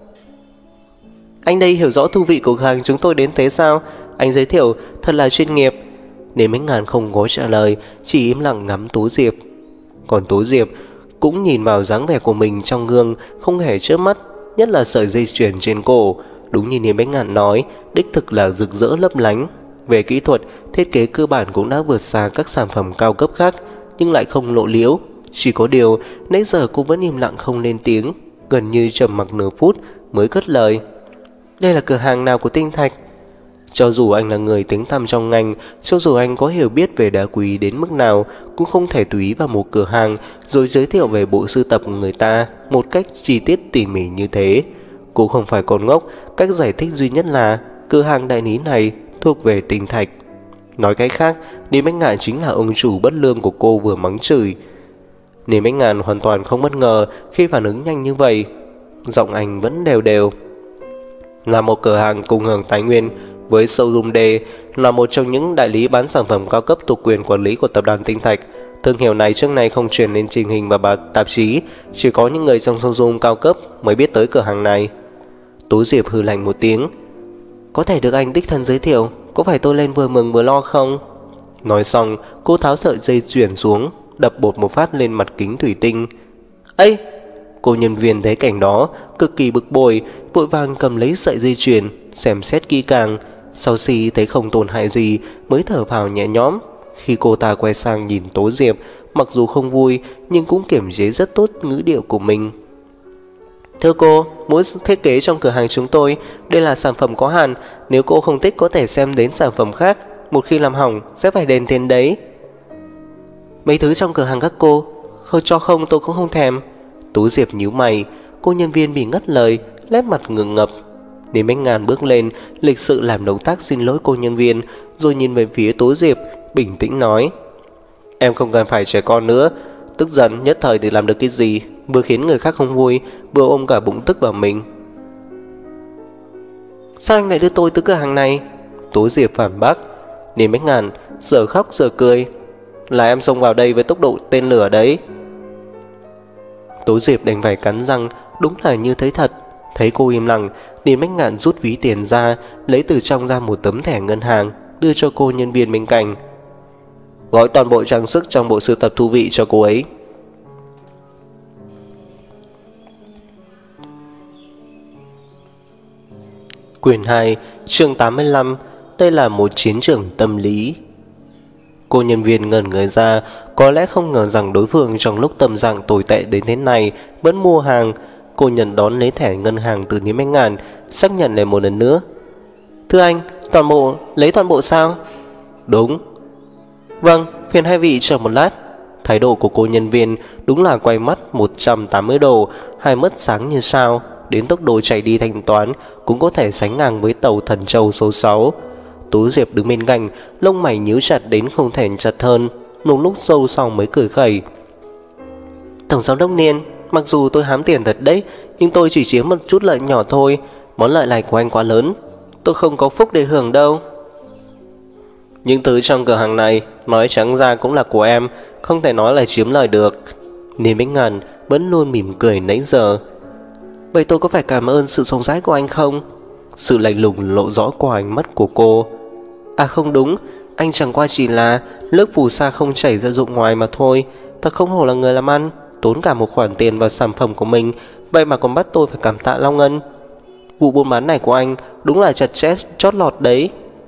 Anh đây hiểu rõ thú vị của hàng chúng tôi đến thế sao? Anh giới thiệu thật là chuyên nghiệp. Nên Bách Ngạn không có trả lời, chỉ im lặng ngắm Tú Diệp. Còn Tú Diệp cũng nhìn vào dáng vẻ của mình trong gương, không hề chớp mắt, nhất là sợi dây chuyền trên cổ. Đúng như Niềm Bách Ngạn nói, đích thực là rực rỡ lấp lánh. Về kỹ thuật, thiết kế cơ bản cũng đã vượt xa các sản phẩm cao cấp khác, nhưng lại không lộ liễu. Chỉ có điều, nãy giờ cô vẫn im lặng không lên tiếng, gần như trầm mặc nửa phút mới cất lời. Đây là cửa hàng nào của Tinh Thạch? Cho dù anh là người tiếng tăm trong ngành, cho dù anh có hiểu biết về đá quý đến mức nào, cũng không thể tùy vào một cửa hàng rồi giới thiệu về bộ sưu tập của người ta một cách chi tiết tỉ mỉ như thế. Cô không phải con ngốc, cách giải thích duy nhất là cửa hàng đại lý này thuộc về Tinh Thạch. Nói cách khác, Niềm Bách Ngạn chính là ông chủ bất lương của cô vừa mắng chửi. Niềm Bách Ngạn hoàn toàn không bất ngờ khi phản ứng nhanh như vậy. Giọng anh vẫn đều đều. Là một cửa hàng cùng hưởng tài nguyên với showroom D, là một trong những đại lý bán sản phẩm cao cấp thuộc quyền quản lý của tập đoàn Tinh Thạch. Thương hiệu này trước nay không truyền lên truyền hình và tạp chí, chỉ có những người trong showroom cao cấp mới biết tới cửa hàng này. Tú Diệp hừ lạnh một tiếng. Có thể được anh đích thân giới thiệu, có phải tôi lên vừa mừng vừa lo không? Nói xong, cô tháo sợi dây chuyền xuống, đập bột một phát lên mặt kính thủy tinh. Ây! Cô nhân viên thấy cảnh đó, cực kỳ bực bội, vội vàng cầm lấy sợi dây chuyền, xem xét kỹ càng. Sau khi thấy không tổn hại gì, mới thở phào nhẹ nhõm. Khi cô ta quay sang nhìn Tố Diệp, mặc dù không vui, nhưng cũng kiềm chế rất tốt ngữ điệu của mình. Thưa cô, mỗi thiết kế trong cửa hàng chúng tôi, đây là sản phẩm có hạn. Nếu cô không thích có thể xem đến sản phẩm khác. Một khi làm hỏng, sẽ phải đền tiền đấy. Mấy thứ trong cửa hàng các cô, cho không tôi cũng không thèm. Tú Diệp nhíu mày, cô nhân viên bị ngắt lời, nét mặt ngượng ngập. Niềm Bách Ngạn bước lên, lịch sự làm động tác xin lỗi cô nhân viên, rồi nhìn về phía Tú Diệp, bình tĩnh nói. Em không cần phải trẻ con nữa, tức giận nhất thời thì làm được cái gì, vừa khiến người khác không vui, vừa ôm cả bụng tức vào mình. Sao anh lại đưa tôi tới cửa hàng này? Tú Diệp phản bác. Niềm Bách Ngạn giờ khóc giờ cười. Là em xông vào đây với tốc độ tên lửa đấy. Tú Diệp đành phải cắn răng, đúng là như thế thật. Thấy cô im lặng, Niềm Bách Ngạn rút ví tiền ra, lấy từ trong ra một tấm thẻ ngân hàng, đưa cho cô nhân viên bên cạnh. Gói toàn bộ trang sức trong bộ sưu tập thú vị cho cô ấy. Quyển 2, chương 85. Đây là một chiến trường tâm lý. Cô nhân viên ngẩn người ra, có lẽ không ngờ rằng đối phương trong lúc tâm trạng tồi tệ đến thế này vẫn mua hàng. Cô nhận đón lấy thẻ ngân hàng từ Niềm Bách Ngạn, xác nhận lại một lần nữa. Thưa anh, toàn bộ, lấy toàn bộ sao? Đúng. Vâng, phiền hai vị chờ một lát. Thái độ của cô nhân viên đúng là quay mắt 180 độ, hai mắt sáng như sao. Đến tốc độ chạy đi thanh toán cũng có thể sánh ngang với tàu Thần Châu số 6. Tú Diệp đứng bên cạnh, lông mày nhíu chặt đến không thể chặt hơn. Một lúc sâu sau mới cười khẩy. Tổng giám đốc Niên, mặc dù tôi hám tiền thật đấy, nhưng tôi chỉ chiếm một chút lợi nhỏ thôi. Món lợi này của anh quá lớn, tôi không có phúc để hưởng đâu. Những thứ trong cửa hàng này, nói trắng ra cũng là của em, không thể nói là chiếm lợi được. Niềm Bách Ngạn vẫn luôn mỉm cười nãy giờ. Vậy tôi có phải cảm ơn sự rộng rãi của anh không? Sự lạnh lùng lộ rõ qua ánh mắt của cô. À không đúng, anh chẳng qua chỉ là lớp phù sa không chảy ra ruộng ngoài mà thôi. Thật không hổ là người làm ăn, tốn cả một khoản tiền vào sản phẩm của mình, vậy mà còn bắt tôi phải cảm tạ Long Ngân. Vụ buôn bán này của anh đúng là chặt chẽ chót lọt đấy.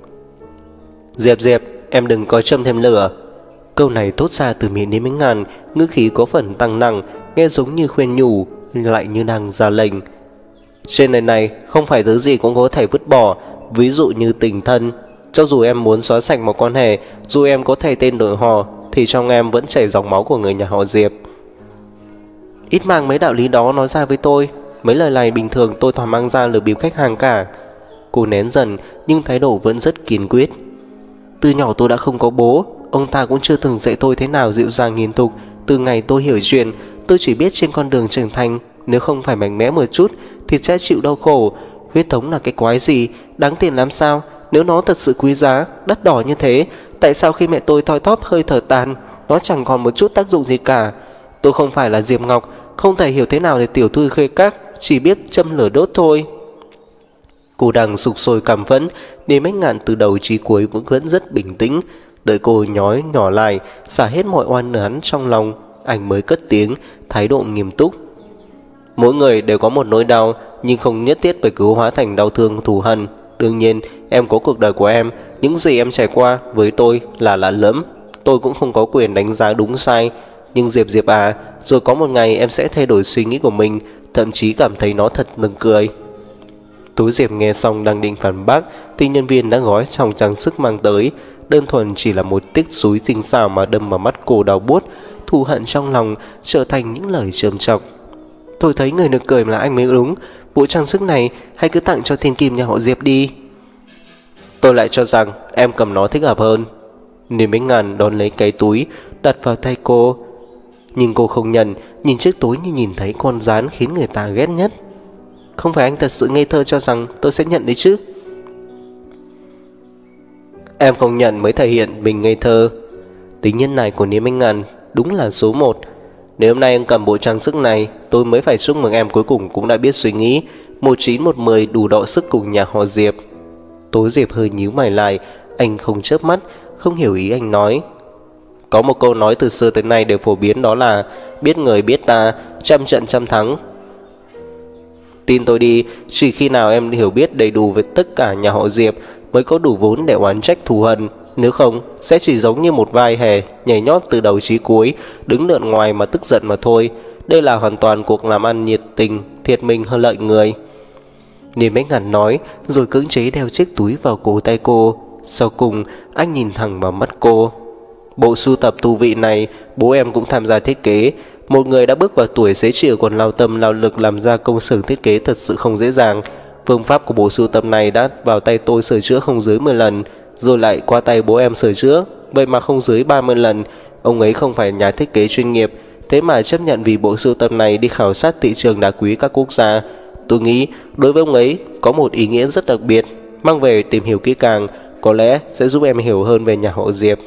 Diệp Diệp, em đừng có châm thêm lửa. Câu này thốt ra từ miệng Lý Minh Ngàn, ngữ khí có phần tăng nặng, nghe giống như khuyên nhủ, lại như đang ra lệnh. Trên đời này không phải thứ gì cũng có thể vứt bỏ, ví dụ như tình thân. Cho dù em muốn xóa sạch một quan hệ, dù em có thay tên đổi họ, thì trong em vẫn chảy dòng máu của người nhà họ Diệp. Ít mang mấy đạo lý đó nói ra với tôi. Mấy lời này bình thường tôi toàn mang ra lừa bịp khách hàng cả. Cô nén dần nhưng thái độ vẫn rất kiên quyết. Từ nhỏ tôi đã không có bố, ông ta cũng chưa từng dạy tôi thế nào dịu dàng hiền thục. Từ ngày tôi hiểu chuyện, tôi chỉ biết trên con đường trưởng thành, nếu không phải mạnh mẽ một chút thì sẽ chịu đau khổ. Huyết thống là cái quái gì, đáng tiền làm sao? Nếu nó thật sự quý giá, đắt đỏ như thế, tại sao khi mẹ tôi thoi thóp hơi thở tàn, nó chẳng còn một chút tác dụng gì cả? Tôi không phải là Diệp Ngọc, không thể hiểu thế nào để tiểu thư khê các, chỉ biết châm lửa đốt thôi. Cô đang sục sôi cảm phẫn, Lý Minh Ngạn từ đầu chí cuối vẫn rất bình tĩnh. Đợi cô nhói nhỏ lại, xả hết mọi oan oán trong lòng, anh mới cất tiếng, thái độ nghiêm túc. Mỗi người đều có một nỗi đau, nhưng không nhất thiết phải cứu hóa thành đau thương thù hận. Đương nhiên, em có cuộc đời của em, những gì em trải qua với tôi là lạ lẫm. Tôi cũng không có quyền đánh giá đúng sai. Nhưng Diệp Diệp à, rồi có một ngày em sẽ thay đổi suy nghĩ của mình, thậm chí cảm thấy nó thật nực cười. Tú Diệp nghe xong đang định phản bác thì nhân viên đã gói trong trang sức mang tới. Đơn thuần chỉ là một tích súi tinh xảo mà đâm vào mắt cô đau buốt. Thù hận trong lòng trở thành những lời trầm trọc. Tôi thấy người nực cười là anh mới đúng. Bộ trang sức này hãy cứ tặng cho thiên kim nhà họ Diệp đi. Tôi lại cho rằng em cầm nó thích hợp hơn. Nên Bánh Ngàn đón lấy cái túi đặt vào tay cô. Nhưng cô không nhận, nhìn chiếc túi như nhìn thấy con gián khiến người ta ghét nhất. Không phải anh thật sự ngây thơ cho rằng tôi sẽ nhận đấy chứ? Em không nhận mới thể hiện mình ngây thơ. Tính nhân này của Niêm Anh Ngàn đúng là số 1. Nếu hôm nay anh cầm bộ trang sức này, tôi mới phải chúc mừng em cuối cùng cũng đã biết suy nghĩ. 1910 đủ đọ sức cùng nhà họ Diệp. Tố Diệp hơi nhíu mày lại, anh không chớp mắt, không hiểu ý anh nói. Có một câu nói từ xưa tới nay đều phổ biến, đó là biết người biết ta, trăm trận trăm thắng. Tin tôi đi, chỉ khi nào em hiểu biết đầy đủ về tất cả nhà họ Diệp mới có đủ vốn để oán trách thù hận. Nếu không, sẽ chỉ giống như một vai hề nhảy nhót từ đầu chí cuối, đứng lượn ngoài mà tức giận mà thôi. Đây là hoàn toàn cuộc làm ăn nhiệt tình, thiệt mình hơn lợi người. Niềm Bách Ngạn nói, rồi cưỡng chế đeo chiếc túi vào cổ tay cô. Sau cùng, anh nhìn thẳng vào mắt cô. Bộ sưu tập thú vị này, bố em cũng tham gia thiết kế. Một người đã bước vào tuổi xế chiều còn lao tâm lao lực làm ra công xưởng thiết kế thật sự không dễ dàng. Phương pháp của bộ sưu tập này đã vào tay tôi sửa chữa không dưới 10 lần, rồi lại qua tay bố em sửa chữa, vậy mà không dưới 30 lần. Ông ấy không phải nhà thiết kế chuyên nghiệp, thế mà chấp nhận vì bộ sưu tập này đi khảo sát thị trường đá quý các quốc gia. Tôi nghĩ đối với ông ấy có một ý nghĩa rất đặc biệt, mang về tìm hiểu kỹ càng, có lẽ sẽ giúp em hiểu hơn về nhà họ Diệp.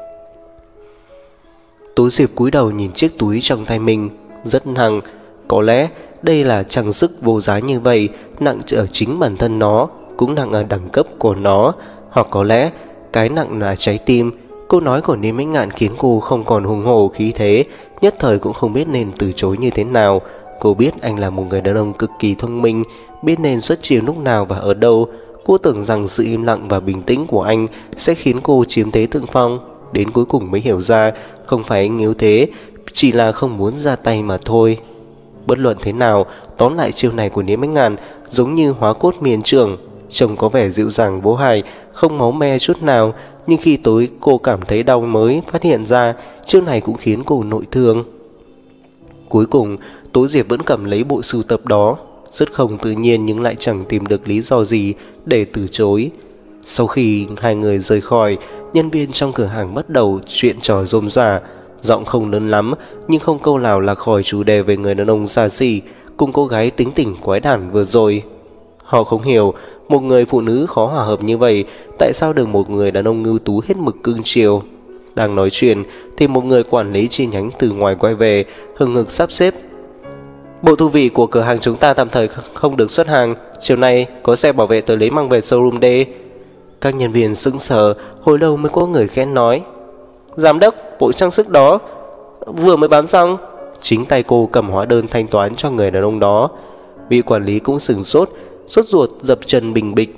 Tú Diệp cúi đầu nhìn chiếc túi trong tay mình, rất nặng. Có lẽ đây là trang sức vô giá như vậy, nặng ở chính bản thân nó, cũng nặng ở đẳng cấp của nó. Hoặc có lẽ cái nặng là trái tim. Câu nói của Niêm Bách Ngạn khiến cô không còn hùng hổ khí thế, nhất thời cũng không biết nên từ chối như thế nào. Cô biết anh là một người đàn ông cực kỳ thông minh, biết nên xuất chiêu lúc nào và ở đâu. Cô tưởng rằng sự im lặng và bình tĩnh của anh sẽ khiến cô chiếm thế thượng phong. Đến cuối cùng mới hiểu ra không phải anh yếu thế, chỉ là không muốn ra tay mà thôi. Bất luận thế nào, tóm lại chiêu này của Niêm Bách Ngạn giống như hóa cốt miền trưởng. Trông có vẻ dịu dàng vô hại, không máu me chút nào. Nhưng khi tối cô cảm thấy đau mới phát hiện ra chiêu này cũng khiến cô nội thương. Cuối cùng Tố Diệp vẫn cầm lấy bộ sưu tập đó, rất không tự nhiên nhưng lại chẳng tìm được lý do gì để từ chối. Sau khi hai người rời khỏi, nhân viên trong cửa hàng bắt đầu chuyện trò rôm rả. Giọng không lớn lắm nhưng không câu nào là khỏi chủ đề về người đàn ông xa xỉ cùng cô gái tính tình quái đản vừa rồi. Họ không hiểu một người phụ nữ khó hòa hợp như vậy, tại sao được một người đàn ông ưu tú hết mực cưng chiều. Đang nói chuyện thì một người quản lý chi nhánh từ ngoài quay về, hừng hực sắp xếp. Bộ thu vị của cửa hàng chúng ta tạm thời không được xuất hàng, chiều nay có xe bảo vệ tới lấy mang về showroom D. Các nhân viên sững sờ, hồi lâu mới có người khẽ nói, giám đốc, bộ trang sức đó vừa mới bán xong. Chính tay cô cầm hóa đơn thanh toán cho người đàn ông đó. Vị quản lý cũng sửng sốt, sốt ruột dập chân bình bịch.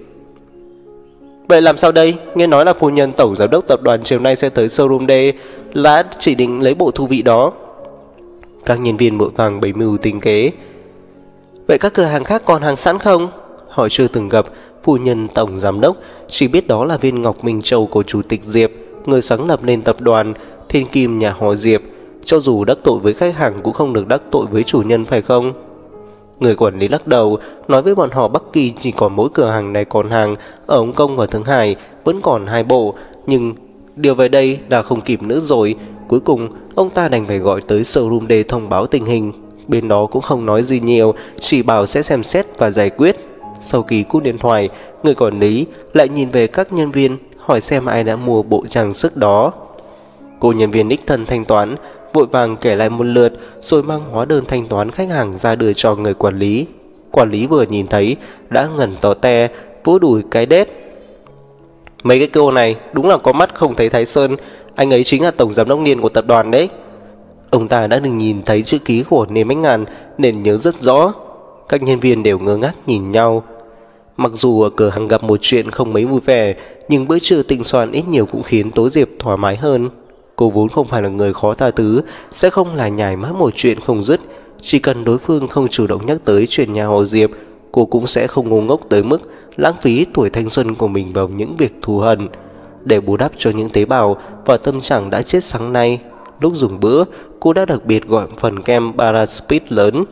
Vậy làm sao đây? Nghe nói là phu nhân tổng giám đốc tập đoàn chiều nay sẽ tới showroom D, đã chỉ định lấy bộ thu vị đó. Các nhân viên vội vàng bày mưu tính kế. Vậy các cửa hàng khác còn hàng sẵn không? Họ chưa từng gặp phu nhân tổng giám đốc, chỉ biết đó là viên ngọc minh châu của chủ tịch Diệp, người sáng lập nên tập đoàn thiên kim nhà họ Diệp. Cho dù đắc tội với khách hàng cũng không được đắc tội với chủ nhân, phải không? Người quản lý lắc đầu, nói với bọn họ Bắc Kỳ chỉ còn mỗi cửa hàng này còn hàng, ở Hồng Kông và Thượng Hải vẫn còn 2 bộ, nhưng điều về đây đã không kịp nữa rồi. Cuối cùng ông ta đành phải gọi tới showroom để thông báo tình hình. Bên đó cũng không nói gì nhiều, chỉ bảo sẽ xem xét và giải quyết. Sau khi cúp điện thoại, người quản lý lại nhìn về các nhân viên, hỏi xem ai đã mua bộ trang sức đó. Cô nhân viên đích thân thanh toán, vội vàng kể lại một lượt, rồi mang hóa đơn thanh toán khách hàng ra đưa cho người quản lý. Quản lý vừa nhìn thấy đã ngẩn tỏ te, vỗ đùi cái đét. Mấy cái cô này đúng là có mắt không thấy Thái Sơn, anh ấy chính là tổng giám đốc Niên của tập đoàn đấy. Ông ta đã từng nhìn thấy chữ ký của Niên Bách Ngàn nên nhớ rất rõ. Các nhân viên đều ngơ ngác nhìn nhau. Mặc dù ở cửa hàng gặp một chuyện không mấy vui vẻ, nhưng bữa trưa tinh soạn ít nhiều cũng khiến Tố Diệp thoải mái hơn. Cô vốn không phải là người khó tha thứ, sẽ không là nhải mãi một chuyện không dứt. Chỉ cần đối phương không chủ động nhắc tới chuyện nhà họ Diệp, cô cũng sẽ không ngu ngốc tới mức lãng phí tuổi thanh xuân của mình vào những việc thù hận. Để bù đắp cho những tế bào và tâm trạng đã chết sáng nay, lúc dùng bữa, cô đã đặc biệt gọi phần kem Paraspeed lớn.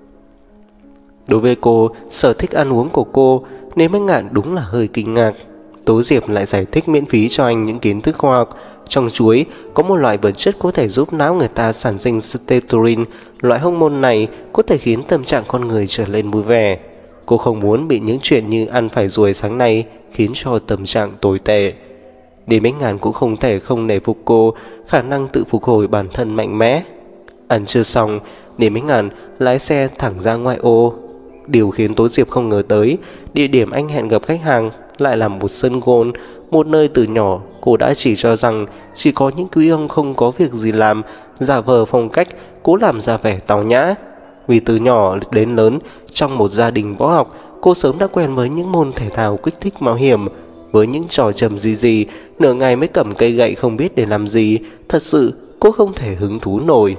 Đối với cô, sở thích ăn uống của cô, Niên Bách Ngạn đúng là hơi kinh ngạc. Tố Diệp lại giải thích miễn phí cho anh những kiến thức khoa học. Trong chuối có một loại vật chất có thể giúp não người ta sản sinh serotonin. Loại hormone này có thể khiến tâm trạng con người trở nên vui vẻ. Cô không muốn bị những chuyện như ăn phải ruồi sáng nay khiến cho tâm trạng tồi tệ. Niên Bách Ngạn cũng không thể không nể phục cô, khả năng tự phục hồi bản thân mạnh mẽ. Ăn chưa xong, Niên Bách Ngạn lái xe thẳng ra ngoại ô. Điều khiến Tố Diệp không ngờ tới, địa điểm anh hẹn gặp khách hàng lại là một sân golf, một nơi từ nhỏ cô đã chỉ cho rằng chỉ có những quý ông không có việc gì làm, giả vờ phong cách, cố làm ra vẻ tào nhã. Vì từ nhỏ đến lớn, trong một gia đình võ học, cô sớm đã quen với những môn thể thao kích thích mạo hiểm. Với những trò trầm gì, nửa ngày mới cầm cây gậy không biết để làm gì, thật sự cô không thể hứng thú nổi.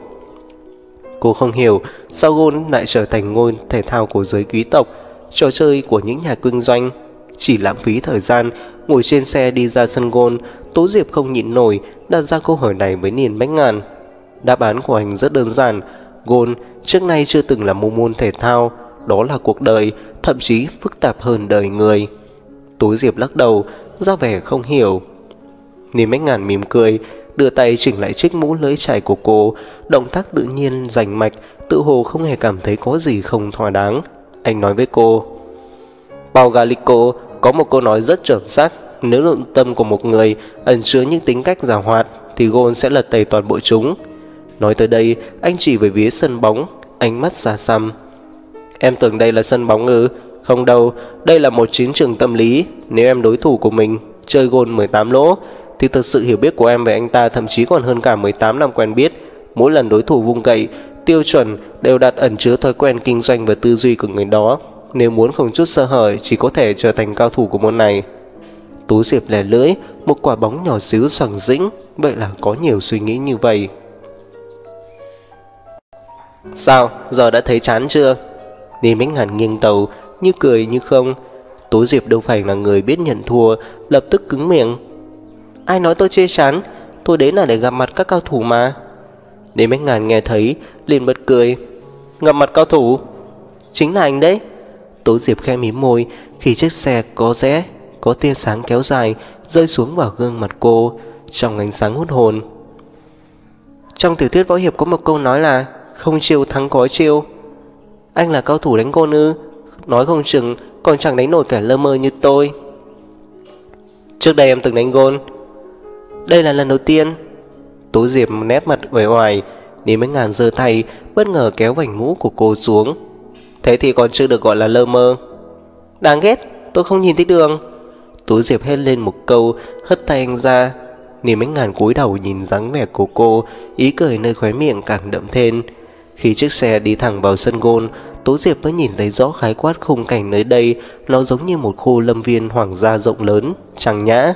Cô không hiểu sao golf lại trở thành môn thể thao của giới quý tộc, trò chơi của những nhà kinh doanh. Chỉ lãng phí thời gian, ngồi trên xe đi ra sân golf, Tố Diệp không nhịn nổi đặt ra câu hỏi này với Niên Bách Ngạn. Đáp án của anh rất đơn giản, golf trước nay chưa từng là một môn thể thao, đó là cuộc đời, thậm chí phức tạp hơn đời người. Tố Diệp lắc đầu, ra vẻ không hiểu. Niên Bách Ngạn mỉm cười, đưa tay chỉnh lại chiếc mũ lưỡi chai của cô, động tác tự nhiên rành mạch, tự hồ không hề cảm thấy có gì không thỏa đáng. Anh nói với cô, Paul Gallico có một câu nói rất chuẩn xác, nếu nội tâm của một người ẩn chứa những tính cách giàu hoạt thì golf sẽ lật tẩy toàn bộ chúng. Nói tới đây, anh chỉ về phía sân bóng, ánh mắt xa xăm. Em tưởng đây là sân bóng ư? Không đâu, đây là một chiến trường tâm lý. Nếu em đối thủ của mình chơi golf 18 lỗ thì thực sự hiểu biết của em về anh ta thậm chí còn hơn cả 18 năm quen biết. Mỗi lần đối thủ vung cậy, tiêu chuẩn đều đặt ẩn chứa thói quen kinh doanh và tư duy của người đó. Nếu muốn không chút sơ hở, chỉ có thể trở thành cao thủ của môn này. Tú Diệp lè lưỡi, một quả bóng nhỏ xíu xoằng rĩnh, vậy là có nhiều suy nghĩ như vậy. Sao, giờ đã thấy chán chưa? Niên Bách Ngạn nghiêng đầu, như cười như không. Tú Diệp đâu phải là người biết nhận thua, lập tức cứng miệng. Ai nói tôi chê chán, tôi đến là để gặp mặt các cao thủ mà. Niên Bách Ngạn nghe thấy, liền bật cười. Gặp mặt cao thủ? Chính là anh đấy. Tố Diệp khẽ mím môi khi chiếc xe có rẽ, có tia sáng kéo dài rơi xuống vào gương mặt cô trong ánh sáng hút hồn. Trong tiểu thuyết võ hiệp có một câu nói là không chiêu thắng có chiêu. Anh là cao thủ đánh golf ư? Nói không chừng còn chẳng đánh nổi kẻ lơ mơ như tôi. Trước đây em từng đánh golf. Đây là lần đầu tiên. Tố Diệp nét mặt uể oải. Niên Bách Ngạn giơ tay bất ngờ kéo vành mũ của cô xuống. Thế thì còn chưa được gọi là lơ mơ. Đáng ghét, tôi không nhìn thấy đường. Tố Diệp hét lên một câu, hất tay anh ra. Niên Bách Ngạn cúi đầu nhìn dáng vẻ của cô, ý cười nơi khóe miệng càng đậm thêm. Khi chiếc xe đi thẳng vào sân golf, Tố Diệp mới nhìn thấy rõ khái quát khung cảnh nơi đây. Nó giống như một khu lâm viên hoàng gia rộng lớn, trang nhã.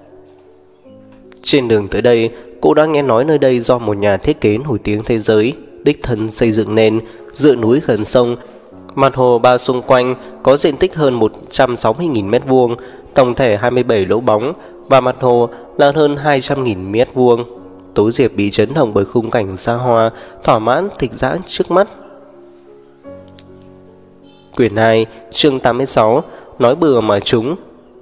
Trên đường tới đây, cô đã nghe nói nơi đây do một nhà thiết kế nổi tiếng thế giới đích thân xây dựng nên, dựa núi gần sông. Mặt hồ ba xung quanh có diện tích hơn 160.000 m², tổng thể 27 lỗ bóng và mặt hồ là hơn 200.000 m². Tố Diệp bị chấn động bởi khung cảnh xa hoa, thỏa mãn thịch dã trước mắt. Quyển 2, chương 86, nói bừa mà trúng.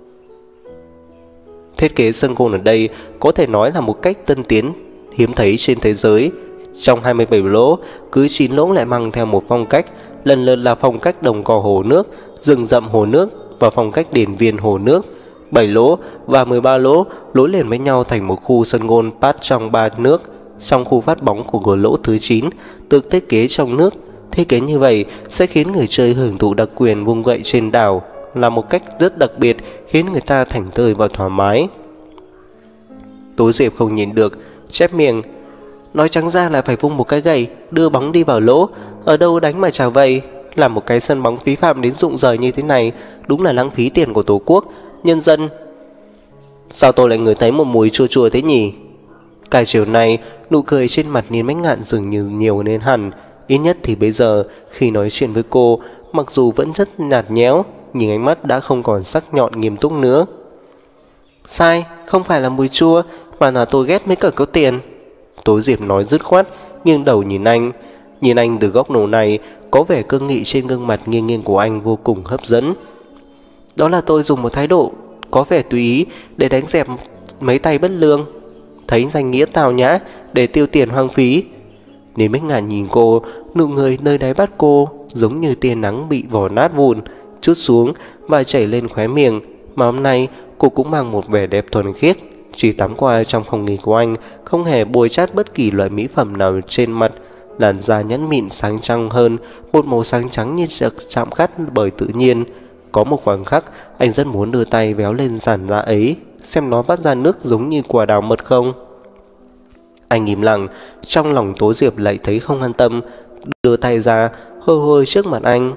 Thiết kế sân golf ở đây có thể nói là một cách tân tiến, hiếm thấy trên thế giới. Trong 27 lỗ, cứ 9 lỗ lại mang theo một phong cách, lần lượt là phong cách đồng cỏ hồ nước, rừng rậm hồ nước và phong cách điển viên hồ nước. 7 lỗ và 13 lỗ nối liền với nhau thành một khu sân golf pat trong 3 nước. Trong khu phát bóng của lỗ thứ 9 được thiết kế trong nước. Thiết kế như vậy sẽ khiến người chơi hưởng thụ đặc quyền vung gậy trên đảo, là một cách rất đặc biệt khiến người ta thảnh thơi và thoải mái. Tố Diệp không nhìn được, chép miệng. Nói trắng ra là phải vung một cái gậy, đưa bóng đi vào lỗ, ở đâu đánh mà chả vậy. Làm một cái sân bóng phí phạm đến rụng rời như thế này, đúng là lãng phí tiền của Tổ quốc, nhân dân. Sao tôi lại ngửi thấy một mùi chua chua thế nhỉ? Cả chiều nay, nụ cười trên mặt Ninh Bách Ngạn dường như nhiều nên hẳn. Ít nhất thì bây giờ, khi nói chuyện với cô, mặc dù vẫn rất nhạt nhẽo, nhưng ánh mắt đã không còn sắc nhọn nghiêm túc nữa. Sai, không phải là mùi chua, mà là tôi ghét mấy cỡ có tiền. Tố Diệp nói dứt khoát, nghiêng đầu nhìn anh. Nhìn anh từ góc độ này, có vẻ cương nghị trên gương mặt nghiêng nghiêng của anh vô cùng hấp dẫn. Đó là tôi dùng một thái độ có vẻ tùy ý để đánh dẹp mấy tay bất lương, thấy danh nghĩa tào nhã để tiêu tiền hoang phí. Nên Bách Ngạn nhìn cô, nụ cười nơi đáy mắt cô giống như tia nắng bị vò nát vụn, trút xuống và chảy lên khóe miệng. Mà hôm nay cô cũng mang một vẻ đẹp thuần khiết, chỉ tắm qua trong phòng nghỉ của anh, không hề bôi chát bất kỳ loại mỹ phẩm nào trên mặt. Làn da nhẵn mịn sáng trong hơn, một màu sáng trắng như được chạm khắc bởi tự nhiên. Có một khoảnh khắc anh rất muốn đưa tay véo lên làn da ấy, xem nó vắt ra nước giống như quả đào mật không. Anh im lặng, trong lòng Tố Diệp lại thấy không an tâm, đưa tay ra hôi hôi trước mặt anh.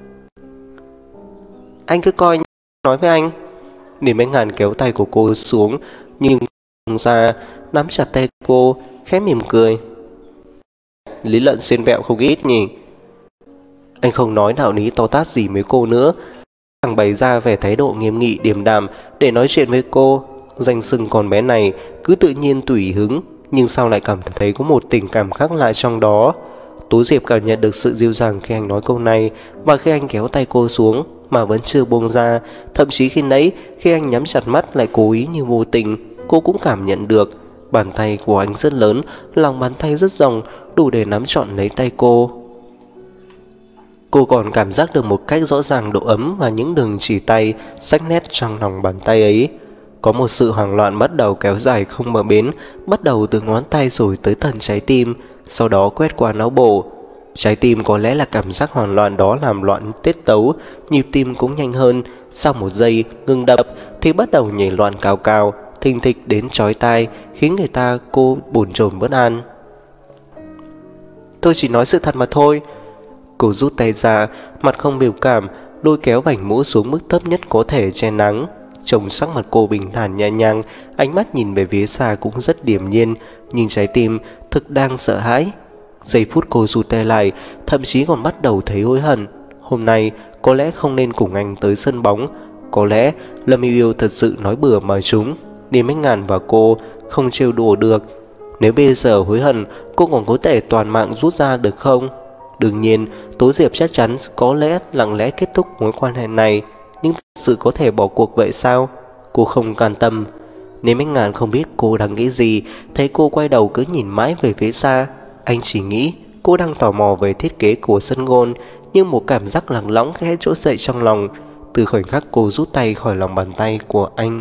Anh cứ coi nói với anh. Ninh Bách Ngạn kéo tay của cô xuống, nhưng không ra, nắm chặt tay cô, khẽ mỉm cười. Lý luận xuyên vẹo không ít nhỉ. Anh không nói đạo lý to tát gì với cô nữa, thằng bày ra vẻ thái độ nghiêm nghị điềm đạm để nói chuyện với cô. Danh xưng con bé này cứ tự nhiên tùy hứng, nhưng sao lại cảm thấy có một tình cảm khác lạ trong đó. Tố Diệp cảm nhận được sự dịu dàng khi anh nói câu này, và khi anh kéo tay cô xuống mà vẫn chưa buông ra. Thậm chí khi nãy, khi anh nhắm chặt mắt lại cố ý như vô tình, cô cũng cảm nhận được. Bàn tay của anh rất lớn, lòng bàn tay rất rộng, đủ để nắm trọn lấy tay cô. Cô còn cảm giác được một cách rõ ràng độ ấm và những đường chỉ tay sắc nét trong lòng bàn tay ấy. Có một sự hoảng loạn bắt đầu kéo dài không bờ bến, bắt đầu từ ngón tay rồi tới tận trái tim, sau đó quét qua não bộ. Trái tim có lẽ là cảm giác hoảng loạn đó làm loạn tiết tấu, nhịp tim cũng nhanh hơn. Sau một giây ngừng đập thì bắt đầu nhảy loạn cao cao, thình thịch đến chói tai, khiến người ta cô bồn chồn bất an. Tôi chỉ nói sự thật mà thôi. Cô rút tay ra, mặt không biểu cảm, lôi kéo vành mũ xuống mức thấp nhất có thể che nắng. Trông sắc mặt cô bình thản nhẹ nhàng, ánh mắt nhìn về phía xa cũng rất điềm nhiên, nhưng trái tim thực đang sợ hãi. Giây phút cô rụt tay lại, thậm chí còn bắt đầu thấy hối hận. Hôm nay có lẽ không nên cùng anh tới sân bóng. Có lẽ Lâm Yêu Yêu thật sự nói bừa mà trúng. Ninh Bách Ngạn và cô không trêu đùa được. Nếu bây giờ hối hận, cô còn có thể toàn mạng rút ra được không? Đương nhiên, Tố Diệp chắc chắn có lẽ lặng lẽ kết thúc mối quan hệ này, nhưng thật sự có thể bỏ cuộc vậy sao? Cô không can tâm. Ninh Bách Ngạn không biết cô đang nghĩ gì, thấy cô quay đầu cứ nhìn mãi về phía xa. Anh chỉ nghĩ cô đang tò mò về thiết kế của sân golf, nhưng một cảm giác lằng lõng khẽ trỗi dậy trong lòng từ khoảnh khắc cô rút tay khỏi lòng bàn tay của anh.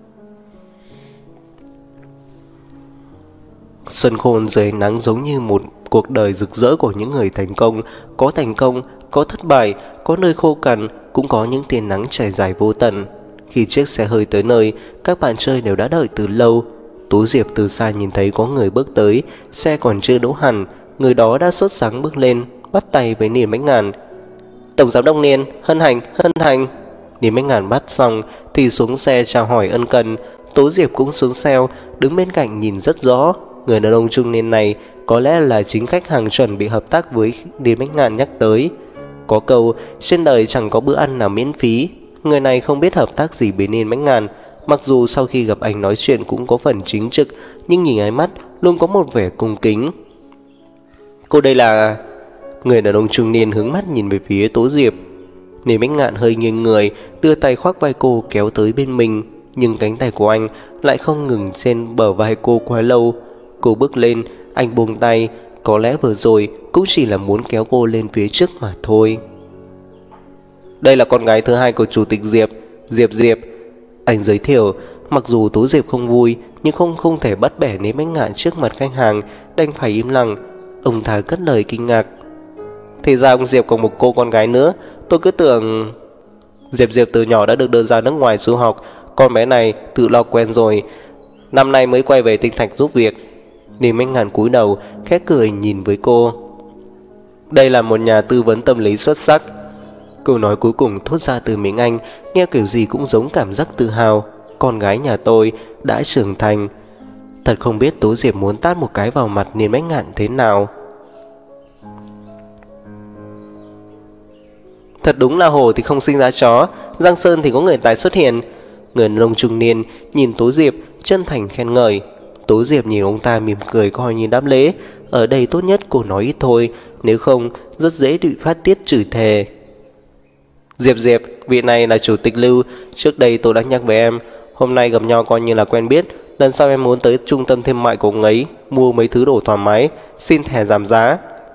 Sân golf dưới ánh nắng giống như một cuộc đời rực rỡ của những người thành công, có thất bại, có nơi khô cằn, cũng có những tia nắng trải dài vô tận. Khi chiếc xe hơi tới nơi, các bạn chơi đều đã đợi từ lâu. Tú Diệp từ xa nhìn thấy có người bước tới, xe còn chưa đỗ hẳn, người đó đã sốt sắng bước lên, bắt tay với Niên Bách Ngàn. Tổng giám đốc Niên, hân hạnh. Niên Bách Ngàn bắt xong thì xuống xe chào hỏi ân cần. Tố Diệp cũng xuống xe, đứng bên cạnh nhìn rất rõ. Người đàn ông trung niên này có lẽ là chính khách hàng chuẩn bị hợp tác với Niên Bách Ngàn nhắc tới. Có câu trên đời chẳng có bữa ăn nào miễn phí. Người này không biết hợp tác gì với Niên Bách Ngàn. Mặc dù sau khi gặp anh nói chuyện cũng có phần chính trực, nhưng nhìn ánh mắt luôn có một vẻ cung kính. Cô đây là... Người đàn ông trung niên hướng mắt nhìn về phía Tố Diệp. Niên Bách Ngạn hơi nghiêng người, đưa tay khoác vai cô kéo tới bên mình, nhưng cánh tay của anh lại không ngừng trên bờ vai cô quá lâu. Cô bước lên, anh buông tay. Có lẽ vừa rồi cũng chỉ là muốn kéo cô lên phía trước mà thôi. Đây là con gái thứ hai của chủ tịch Diệp, Diệp. Anh giới thiệu. Mặc dù Tố Diệp không vui, nhưng không thể bắt bẻ Niên Bách Ngạn trước mặt khách hàng, đành phải im lặng. Ông ta cất lời kinh ngạc. Thì ra ông Diệp còn một cô con gái nữa. Tôi cứ tưởng... Diệp từ nhỏ đã được đưa ra nước ngoài du học. Con bé này tự lo quen rồi, năm nay mới quay về Tinh Thạch giúp việc. Niên Bách Ngạn cúi đầu khẽ cười nhìn với cô. Đây là một nhà tư vấn tâm lý xuất sắc. Câu nói cuối cùng thốt ra từ miệng anh, nghe kiểu gì cũng giống cảm giác tự hào. Con gái nhà tôi đã trưởng thành. Thật không biết Tố Diệp muốn tát một cái vào mặt Niên Bách Ngạn thế nào. Thật đúng là hổ thì không sinh ra chó, Giang Sơn thì có người tài xuất hiện. Người đàn ông trung niên nhìn Tố Diệp chân thành khen ngợi. Tố Diệp nhìn ông ta mỉm cười coi như đáp lễ. Ở đây tốt nhất cô nói ít thôi, nếu không rất dễ bị phát tiết chửi thề. Diệp, vị này là chủ tịch Lưu. Trước đây tôi đã nhắc với em, hôm nay gặp nhau coi như là quen biết. Lần sau em muốn tới trung tâm thương mại của ông ấy, mua mấy thứ đồ thoải mái, xin thẻ giảm giá.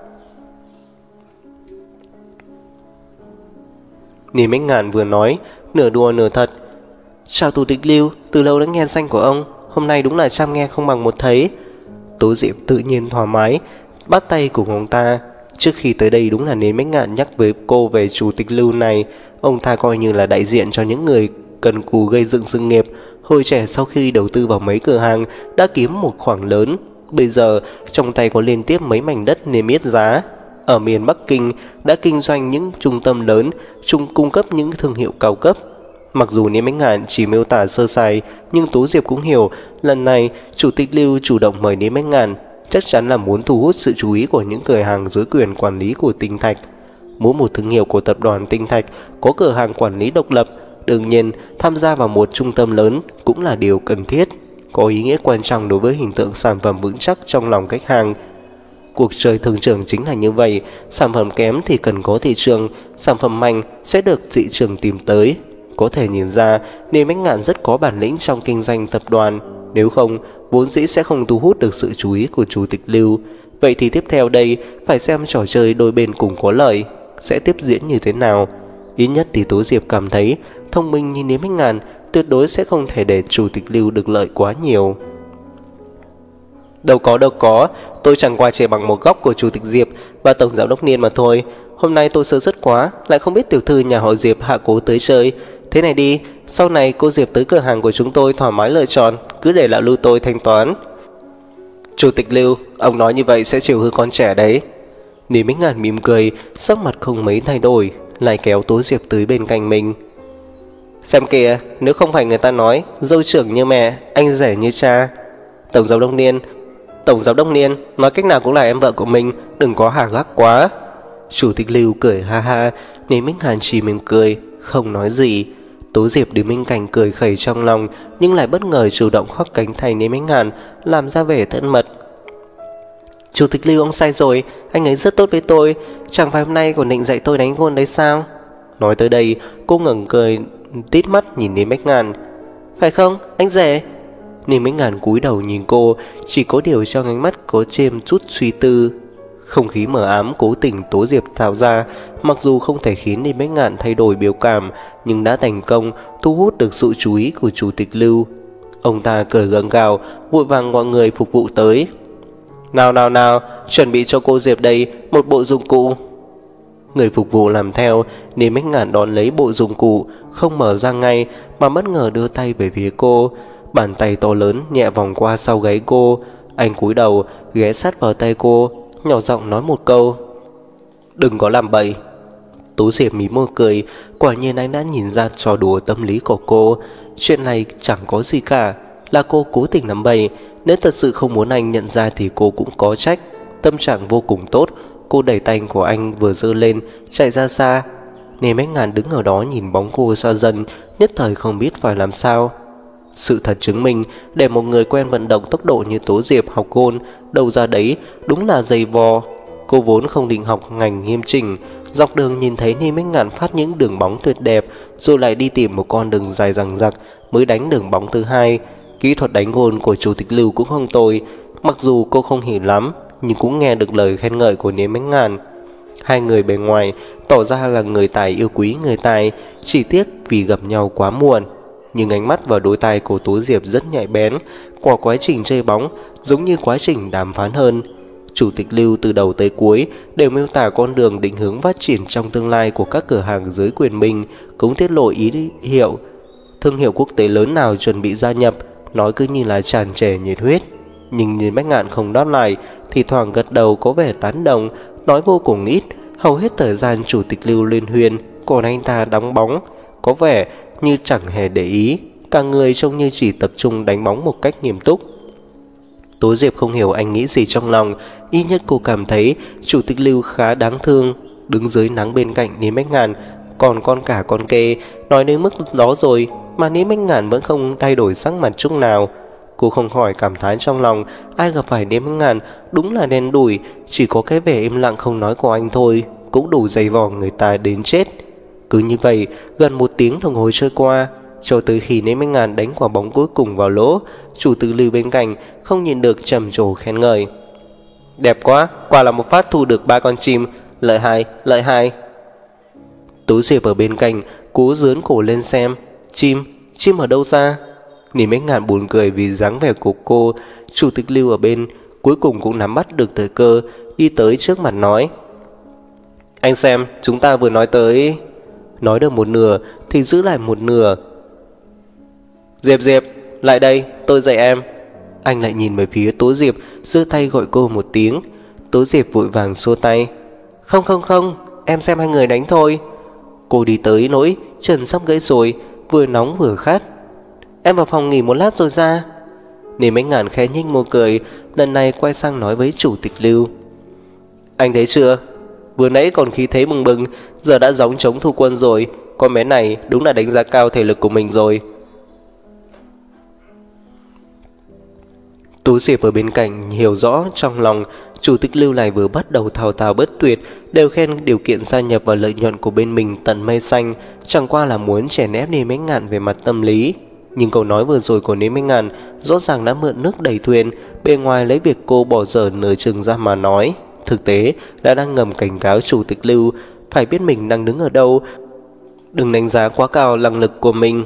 Niên Bách Ngạn vừa nói, nửa đùa nửa thật. Chào chủ tịch Lưu, từ lâu đã nghe danh của ông, hôm nay đúng là trăm nghe không bằng một thấy. Tố Diệp tự nhiên thoải mái, bắt tay cùng ông ta. Trước khi tới đây đúng là Niên Bách Ngạn nhắc với cô về chủ tịch Lưu này. Ông ta coi như là đại diện cho những người cần cù gây dựng sự nghiệp. Hồi trẻ sau khi đầu tư vào mấy cửa hàng đã kiếm một khoản lớn. Bây giờ trong tay có liên tiếp mấy mảnh đất niêm yết giá. Ở miền Bắc Kinh đã kinh doanh những trung tâm lớn, cung cấp những thương hiệu cao cấp. Mặc dù Niên Bách Ngạn chỉ miêu tả sơ sài, nhưng Tố Diệp cũng hiểu lần này chủ tịch Lưu chủ động mời Niên Bách Ngạn chắc chắn là muốn thu hút sự chú ý của những cửa hàng dưới quyền quản lý của Tinh Thạch. Mỗi một thương hiệu của tập đoàn Tinh Thạch có cửa hàng quản lý độc lập, đương nhiên tham gia vào một trung tâm lớn cũng là điều cần thiết, có ý nghĩa quan trọng đối với hình tượng sản phẩm vững chắc trong lòng khách hàng. Cuộc chơi thương trường chính là như vậy, sản phẩm kém thì cần có thị trường, sản phẩm mạnh sẽ được thị trường tìm tới. Có thể nhìn ra Niên Bách Ngạn rất có bản lĩnh trong kinh doanh tập đoàn, nếu không vốn dĩ sẽ không thu hút được sự chú ý của chủ tịch Lưu. Vậy thì tiếp theo đây phải xem trò chơi đôi bên cùng có lợi sẽ tiếp diễn như thế nào. Ít nhất thì Tố Diệp cảm thấy thông minh như Niên Bách Ngạn tuyệt đối sẽ không thể để chủ tịch Lưu được lợi quá nhiều. Đâu có, tôi chẳng qua chỉ bằng một góc của chủ tịch Diệp và tổng giám đốc Niên mà thôi. Hôm nay tôi sơ suất quá, lại không biết tiểu thư nhà họ Diệp hạ cố tới chơi. Thế này đi, sau này cô Diệp tới cửa hàng của chúng tôi thoải mái lựa chọn, cứ để lão Lưu tôi thanh toán. Chủ tịch Lưu, ông nói như vậy sẽ chiều hư con trẻ đấy. Niên Bách Ngạn mỉm cười, sắc mặt không mấy thay đổi, lại kéo Tố Diệp tới bên cạnh mình. Xem kìa, nếu không phải người ta nói dâu trưởng như mẹ, anh rể như cha. Tổng giám đốc Niên, nói cách nào cũng là em vợ của mình, đừng có hà gác quá. Chủ tịch Lưu cười ha ha, Niên Bách Ngạn chỉ mỉm cười, không nói gì. Tố Diệp đứng bên cạnh cười khẩy trong lòng, nhưng lại bất ngờ chủ động khoác cánh tay Niên Bách Ngạn, làm ra vẻ thân mật. Chủ tịch Lưu ông sai rồi, anh ấy rất tốt với tôi, chẳng phải hôm nay còn định dạy tôi đánh gôn đấy sao? Nói tới đây, cô ngẩng cười tít mắt nhìn Niên Bách Ngạn. Phải không, anh rể? Niên Bách Ngạn cúi đầu nhìn cô, chỉ có điều trong ánh mắt có chêm chút suy tư. Không khí mờ ám cố tình Tố Diệp tạo ra, mặc dù không thể khiến Niên Bách Ngạn thay đổi biểu cảm, nhưng đã thành công thu hút được sự chú ý của chủ tịch Lưu. Ông ta cười gượng gạo, vội vàng gọi người phục vụ tới. Nào, chuẩn bị cho cô Diệp đây một bộ dụng cụ. Người phục vụ làm theo, Niên Bách Ngạn đón lấy bộ dụng cụ, không mở ra ngay mà bất ngờ đưa tay về phía cô. Bàn tay to lớn nhẹ vòng qua sau gáy cô. Anh cúi đầu ghé sát vào tay cô, nhỏ giọng nói một câu: "Đừng có làm bậy." Tú Diệp mí môi cười, quả nhiên anh đã nhìn ra trò đùa tâm lý của cô. Chuyện này chẳng có gì cả, là cô cố tình làm bậy. Nếu thật sự không muốn anh nhận ra thì cô cũng có trách. Tâm trạng vô cùng tốt, cô đẩy tay của anh vừa giơ lên, chạy ra xa. Nên Bách Ngàn đứng ở đó nhìn bóng cô xa dần, nhất thời không biết phải làm sao. Sự thật chứng minh, để một người quen vận động tốc độ như Tố Diệp học gôn, đầu ra đấy đúng là dày vò. Cô vốn không định học ngành nghiêm chỉnh, dọc đường nhìn thấy Ni Bách Ngạn phát những đường bóng tuyệt đẹp, rồi lại đi tìm một con đường dài dằng dặc mới đánh đường bóng thứ hai. Kỹ thuật đánh gôn của Chủ tịch Lưu cũng không tồi, mặc dù cô không hiểu lắm, nhưng cũng nghe được lời khen ngợi của Ni Bách Ngạn. Hai người bề ngoài tỏ ra là người tài yêu quý người tài, chỉ tiếc vì gặp nhau quá muộn. Nhưng ánh mắt và đôi tai của Tố Diệp rất nhạy bén, qua quá trình chơi bóng giống như quá trình đàm phán hơn. Chủ tịch Lưu từ đầu tới cuối đều miêu tả con đường định hướng phát triển trong tương lai của các cửa hàng dưới quyền mình, cũng tiết lộ ý hiệu thương hiệu quốc tế lớn nào chuẩn bị gia nhập, nói cứ như là tràn trề nhiệt huyết. Nhưng nhìn Bách Ngạn không đáp lại, thì thoảng gật đầu có vẻ tán đồng, nói vô cùng ít. Hầu hết thời gian Chủ tịch Lưu liên huyên, còn anh ta đóng bóng, có vẻ như chẳng hề để ý, cả người trông như chỉ tập trung đánh bóng một cách nghiêm túc. Tố Diệp không hiểu anh nghĩ gì trong lòng, ít nhất cô cảm thấy Chủ tịch Lưu khá đáng thương. Đứng dưới nắng bên cạnh Ni Bách Ngạn, còn con cả con kê, nói đến mức đó rồi mà Ni Bách Ngạn vẫn không thay đổi sắc mặt chút nào. Cô không khỏi cảm thán trong lòng, ai gặp phải Ni Bách Ngạn đúng là đen đủi, chỉ có cái vẻ im lặng không nói của anh thôi cũng đủ dày vò người ta đến chết. Cứ như vậy, gần 1 tiếng đồng hồ trôi qua, cho tới khi Ni Bách Ngạn đánh quả bóng cuối cùng vào lỗ, Chủ tịch Lưu bên cạnh không nhìn được trầm trồ khen ngợi: "Đẹp quá, quả là một phát thu được 3 con chim, lợi hại, lợi hại." Tú Diệp ở bên cạnh cố dướn cổ lên xem, chim ở đâu ra? Ni Bách Ngạn buồn cười vì dáng vẻ của cô. Chủ tịch Lưu ở bên cuối cùng cũng nắm bắt được thời cơ, đi tới trước mặt nói: "Anh xem, chúng ta vừa nói tới..." Nói được một nửa thì giữ lại một nửa. Diệp, lại đây, tôi dạy em." Anh lại nhìn về phía Tố Diệp, giơ tay gọi cô một tiếng. Tố Diệp vội vàng xua tay: Không, em xem hai người đánh thôi." Cô đi tới nỗi chân sắp gãy rồi, vừa nóng vừa khát. "Em vào phòng nghỉ một lát rồi ra." Ni Bách Ngạn khẽ nhếch môi cười, lần này quay sang nói với Chủ tịch Lưu: "Anh thấy chưa, vừa nãy còn khí thế bừng bừng, giờ đã gióng trống thu quân rồi. Con bé này đúng là đánh giá cao thể lực của mình rồi." Tú Diệp ở bên cạnh hiểu rõ trong lòng Chủ tịch Lưu này vừa bắt đầu thao thao bất tuyệt, đều khen điều kiện gia nhập và lợi nhuận của bên mình tận mây xanh, chẳng qua là muốn chèn ép Ni Bách Ngạn về mặt tâm lý. Nhưng câu nói vừa rồi của Ni Bách Ngạn rõ ràng đã mượn nước đẩy thuyền, bề ngoài lấy việc cô bỏ dở nửa chừng ra mà nói, thực tế đã đang ngầm cảnh cáo Chủ tịch Lưu phải biết mình đang đứng ở đâu, đừng đánh giá quá cao năng lực của mình.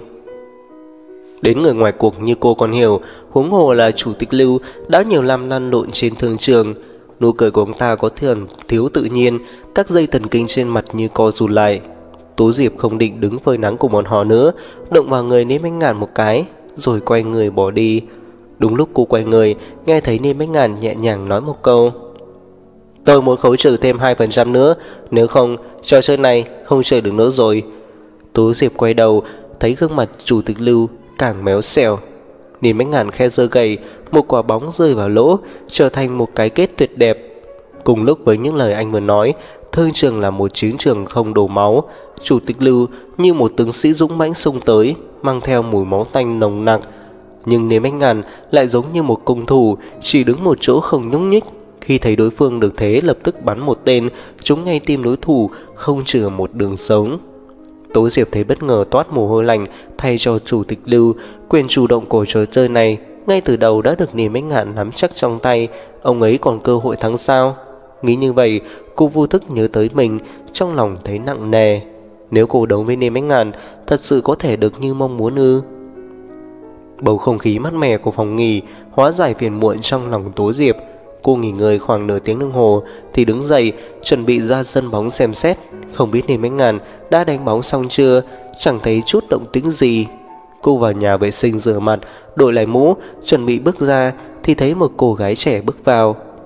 Đến người ngoài cuộc như cô còn hiểu, huống hồ là Chủ tịch Lưu đã nhiều năm lăn lộn trên thương trường. Nụ cười của ông ta có thường thiếu tự nhiên, các dây thần kinh trên mặt như co rụt lại. Tố Diệp không định đứng phơi nắng của bọn họ nữa, động vào người Ni Bách Ngạn một cái, rồi quay người bỏ đi. Đúng lúc cô quay người, nghe thấy Ni Bách Ngạn nhẹ nhàng nói một câu: "Tôi muốn khấu trừ thêm 2% nữa, nếu không trò chơi này không chơi được nữa rồi." Tố Diệp quay đầu, thấy gương mặt Chủ tịch Lưu càng méo xẹo. Ni Bách Ngạn khe giơ gậy, một quả bóng rơi vào lỗ, trở thành một cái kết tuyệt đẹp. Cùng lúc với những lời anh vừa nói, thương trường là một chiến trường không đổ máu. Chủ tịch Lưu như một tướng sĩ dũng mãnh xông tới, mang theo mùi máu tanh nồng nặc. Nhưng Ni Bách Ngạn lại giống như một cung thủ, chỉ đứng một chỗ không nhúc nhích. Khi thấy đối phương được thế, lập tức bắn một tên trúng ngay tim đối thủ, không chừa một đường sống. Tố Diệp thấy bất ngờ toát mồ hôi lạnh thay cho Chủ tịch Lưu. Quyền chủ động của trò chơi này ngay từ đầu đã được Ni Bách Ngạn nắm chắc trong tay, ông ấy còn cơ hội thắng sao? Nghĩ như vậy, cô vô thức nhớ tới mình, trong lòng thấy nặng nề. Nếu cô đấu với Ni Bách Ngạn, thật sự có thể được như mong muốn ư? Bầu không khí mát mẻ của phòng nghỉ hóa giải phiền muộn trong lòng Tố Diệp. Cô nghỉ ngơi khoảng nửa tiếng đồng hồ thì đứng dậy chuẩn bị ra sân bóng xem xét. Không biết Ni Bách Ngạn đã đánh bóng xong chưa, chẳng thấy chút động tĩnh gì. Cô vào nhà vệ sinh rửa mặt, đội lại mũ, chuẩn bị bước ra thì thấy một cô gái trẻ bước vào.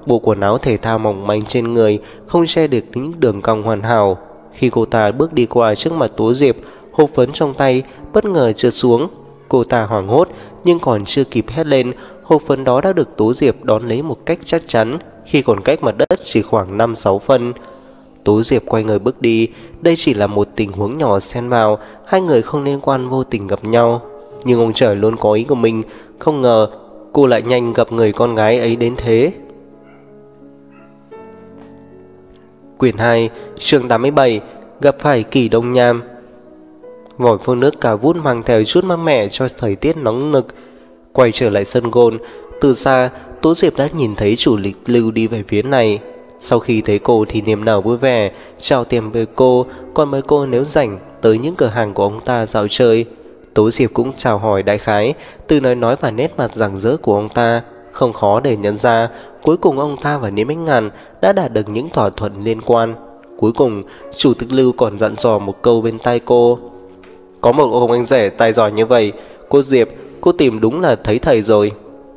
bộ quần áo thể thao mỏng manh trên người không che được những đường cong hoàn hảo. Khi cô ta bước đi qua trước mặt Tố Diệp, hộp phấn trong tay bất ngờ trượt xuống. Cô ta hoảng hốt nhưng còn chưa kịp hét lên, hộp phấn đó đã được Tố Diệp đón lấy một cách chắc chắn khi còn cách mặt đất chỉ khoảng 5-6 phân. Tố Diệp quay người bước đi. Đây chỉ là một tình huống nhỏ xen vào, hai người không liên quan vô tình gặp nhau. Nhưng ông trời luôn có ý của mình, không ngờ cô lại nhanh gặp người con gái ấy đến thế. Quyển 2, chương 87, gặp phải Kỳ Đông Nham. Vòi phun nước cả vút mang theo chút mát mẻ cho thời tiết nóng nực. Quay trở lại sân golf, từ xa Tố Diệp đã nhìn thấy chủ lịch lưu đi về phía này. Sau khi thấy cô thì niềm nở vui vẻ, chào tiệm với cô, còn mời cô nếu rảnh tới những cửa hàng của ông ta dạo chơi. Tố Diệp cũng chào hỏi đại khái, từ nói và nét mặt rạng rỡ của ông ta không khó để nhận ra cuối cùng ông ta và Niêm Bách Ngàn đã đạt được những thỏa thuận liên quan. Cuối cùng chủ tịch Lưu còn dặn dò một câu bên tai cô: có một ông anh rể tài giỏi như vậy, cô Diệp, cô tìm đúng là thấy thầy rồi.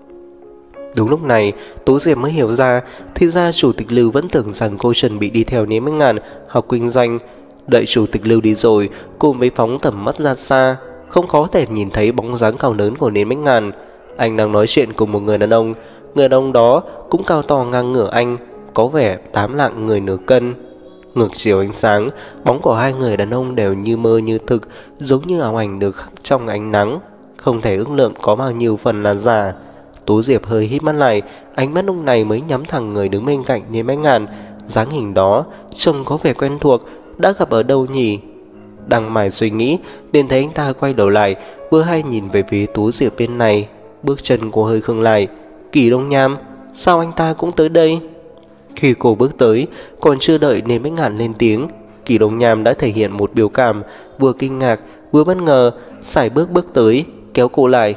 Đúng lúc này Tố Diệp mới hiểu ra, thì ra chủ tịch Lưu vẫn tưởng rằng cô chuẩn bị đi theo Niêm Bách Ngàn học kinh doanh. Đợi chủ tịch Lưu đi rồi, cô mới phóng tầm mắt ra xa, không có thể nhìn thấy bóng dáng cao lớn của Niêm Bách Ngàn. Anh đang nói chuyện cùng một người đàn ông. Người đàn ông đó cũng cao to ngang ngửa anh, có vẻ 8 lạng người nửa cân. Ngược chiều ánh sáng, bóng của hai người đàn ông đều như mơ như thực, giống như ảo ảnh được khắc trong ánh nắng, không thể ước lượng có bao nhiêu phần là giả. Tố Diệp hơi híp mắt lại, ánh mắt lúc này mới nhắm thẳng người đứng bên cạnh Niêm Bách Ngàn. Dáng hình đó trông có vẻ quen thuộc, đã gặp ở đâu nhỉ? Đang mải suy nghĩ, liền thấy anh ta quay đầu lại, vừa hay nhìn về phía Tố Diệp bên này. Bước chân cô hơi khựng lại. Kỳ Đông Nham, sao anh ta cũng tới đây? Khi cô bước tới, còn chưa đợi Niêm Bách Ngàn lên tiếng, Kỳ Đông Nham đã thể hiện một biểu cảm vừa kinh ngạc vừa bất ngờ, sải bước tới, kéo cô lại.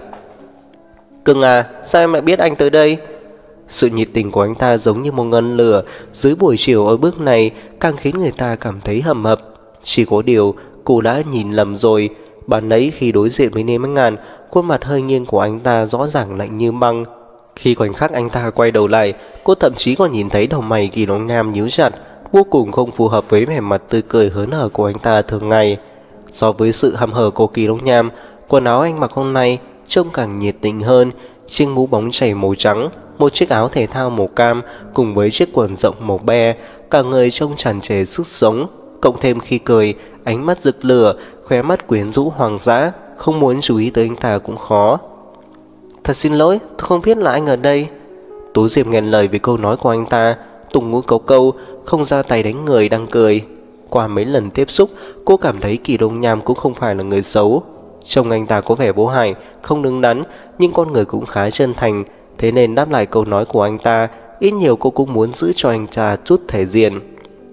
Cưng à, sao em lại biết anh tới đây? Sự nhiệt tình của anh ta giống như một ngọn lửa dưới buổi chiều ở bước này, càng khiến người ta cảm thấy hầm hập. Chỉ có điều cô đã nhìn lầm rồi. Ban nãy khi đối diện với Niêm Bách Ngàn, khuôn mặt hơi nghiêng của anh ta rõ ràng lạnh như băng. Khi khoảnh khắc anh ta quay đầu lại, cô thậm chí còn nhìn thấy đầu mày Kỳ Đông Nham nhíu chặt, vô cùng không phù hợp với vẻ mặt tươi cười hớn hở của anh ta thường ngày. So với sự hăm hở của Kỳ Đông Nham, quần áo anh mặc hôm nay trông càng nhiệt tình hơn. Chiếc mũ bóng chảy màu trắng, một chiếc áo thể thao màu cam cùng với chiếc quần rộng màu be, cả người trông tràn trề sức sống. Cộng thêm khi cười, ánh mắt rực lửa, khóe mắt quyến rũ hoang dã, không muốn chú ý tới anh ta cũng khó. Thật xin lỗi, tôi không biết là anh ở đây. Tố Diệp nghẹn lời vì câu nói của anh ta, tùng ngũ câu, không ra tay đánh người đang cười. Qua mấy lần tiếp xúc, cô cảm thấy Kỳ Đông Nham cũng không phải là người xấu. Trông anh ta có vẻ bố hài, không đứng đắn, nhưng con người cũng khá chân thành. Thế nên đáp lại câu nói của anh ta, ít nhiều cô cũng muốn giữ cho anh ta chút thể diện.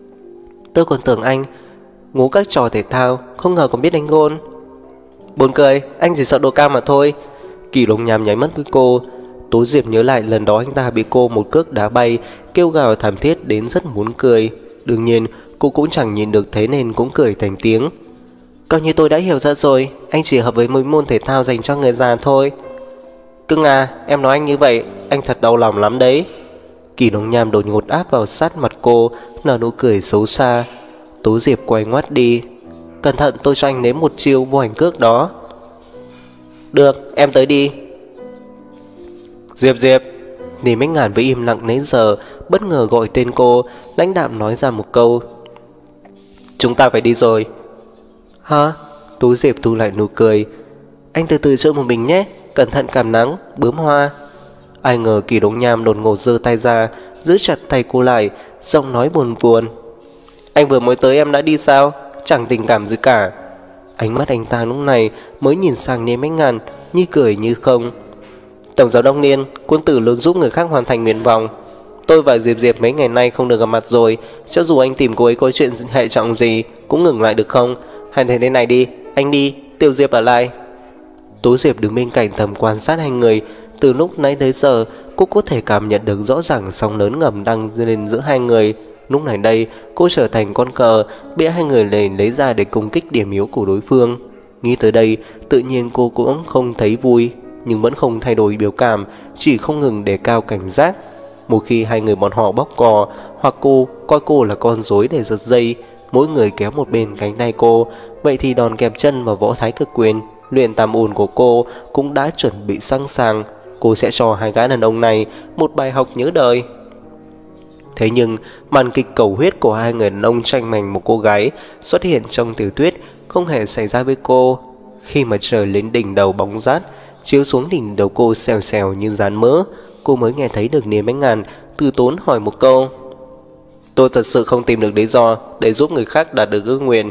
Tôi còn tưởng anh ngố các trò thể thao, không ngờ còn biết đánh gôn. Buồn cười, anh chỉ sợ độ cao mà thôi. Kỳ Đông Nham nháy mắt với cô. Tố Diệp nhớ lại lần đó anh ta bị cô một cước đá bay, kêu gào thảm thiết đến rất muốn cười. Đương nhiên cô cũng chẳng nhìn được, thế nên cũng cười thành tiếng. Coi như tôi đã hiểu ra rồi, anh chỉ hợp với một môn thể thao dành cho người già thôi. Cưng à, em nói anh như vậy, anh thật đau lòng lắm đấy. Kỳ Đông Nham đột ngột áp vào sát mặt cô, nở nụ cười xấu xa. Tố Diệp quay ngoắt đi. Cẩn thận, tôi cho anh nếm một chiêu vô ảnh cước đó. Được, em tới đi. Diệp. Niêm Bách Ngàn với im lặng nãy giờ bất ngờ gọi tên cô, lãnh đạm nói ra một câu. Chúng ta phải đi rồi. Hả? Tố Diệp thu lại nụ cười. Anh từ từ chơi một mình nhé, cẩn thận cảm nắng, bướm hoa. Ai ngờ Kỳ Đông Nham đột ngột giơ tay ra, giữ chặt tay cô lại, giọng nói buồn buồn. Anh vừa mới tới em đã đi sao? Chẳng tình cảm gì cả. Ánh mắt anh ta lúc này mới nhìn sang Niêm Bách Ngàn, như cười như không. Tổng giám đốc Niên, quân tử luôn giúp người khác hoàn thành nguyện vọng. Tôi và Diệp mấy ngày nay không được gặp mặt rồi, cho dù anh tìm cô ấy có chuyện hệ trọng gì cũng ngừng lại được không? Hay thế này đi, anh đi, Tiểu Diệp ở lại. Tố Diệp đứng bên cạnh thầm quan sát hai người. Từ lúc nãy tới giờ, cô có thể cảm nhận được rõ ràng sóng lớn ngầm đang lên giữa hai người. Lúc này đây, cô trở thành con cờ bị hai người này lấy ra để công kích điểm yếu của đối phương. Nghĩ tới đây, tự nhiên cô cũng không thấy vui, nhưng vẫn không thay đổi biểu cảm, chỉ không ngừng đề cao cảnh giác. Một khi hai người bọn họ bóc cò, hoặc cô coi cô là con rối để giật dây, mỗi người kéo một bên cánh tay cô, vậy thì đòn kẹp chân và võ thái cực quyền, luyện tam ôn của cô cũng đã chuẩn bị sẵn sàng. Cô sẽ cho hai gã đàn ông này một bài học nhớ đời. Thế nhưng màn kịch cầu huyết của hai người đàn ông tranh giành một cô gái xuất hiện trong tiểu thuyết không hề xảy ra với cô. Khi mà trời lên đỉnh đầu bóng rát chiếu xuống đỉnh đầu cô xèo xèo như dán mỡ, cô mới nghe thấy được Niềm Ánh Ngàn từ tốn hỏi một câu: tôi thật sự không tìm được lý do để giúp người khác đạt được ước nguyện.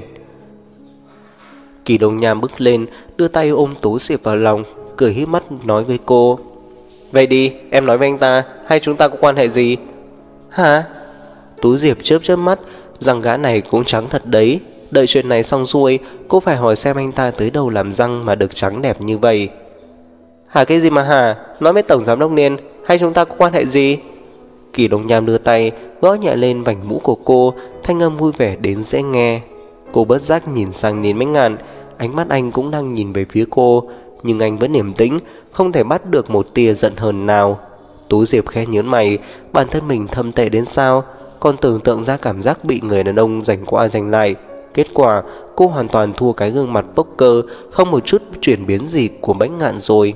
Kỳ Đông Nham bước lên, đưa tay ôm Tố Diệp vào lòng, cười híp mắt nói với cô: vậy đi, em nói với anh ta, hay chúng ta có quan hệ gì? Hả? Tú Diệp chớp chớp mắt, răng gã này cũng trắng thật đấy. Đợi chuyện này xong xuôi, cô phải hỏi xem anh ta tới đâu làm răng mà được trắng đẹp như vậy. Hả cái gì mà hả? Nói với Tổng Giám Đốc Niên, hay chúng ta có quan hệ gì? Kỳ Đông Nham đưa tay gõ nhẹ lên vành mũ của cô, thanh âm vui vẻ đến dễ nghe. Cô bất giác nhìn sang Niên Ánh Ngàn, ánh mắt anh cũng đang nhìn về phía cô, nhưng anh vẫn điềm tĩnh, không thể bắt được một tia giận hờn nào. Tú Diệp khẽ nhớn mày, bản thân mình thâm tệ đến sao, còn tưởng tượng ra cảm giác bị người đàn ông giành qua giành lại. Kết quả cô hoàn toàn thua cái gương mặt poker không một chút chuyển biến gì của Bách Ngạn rồi.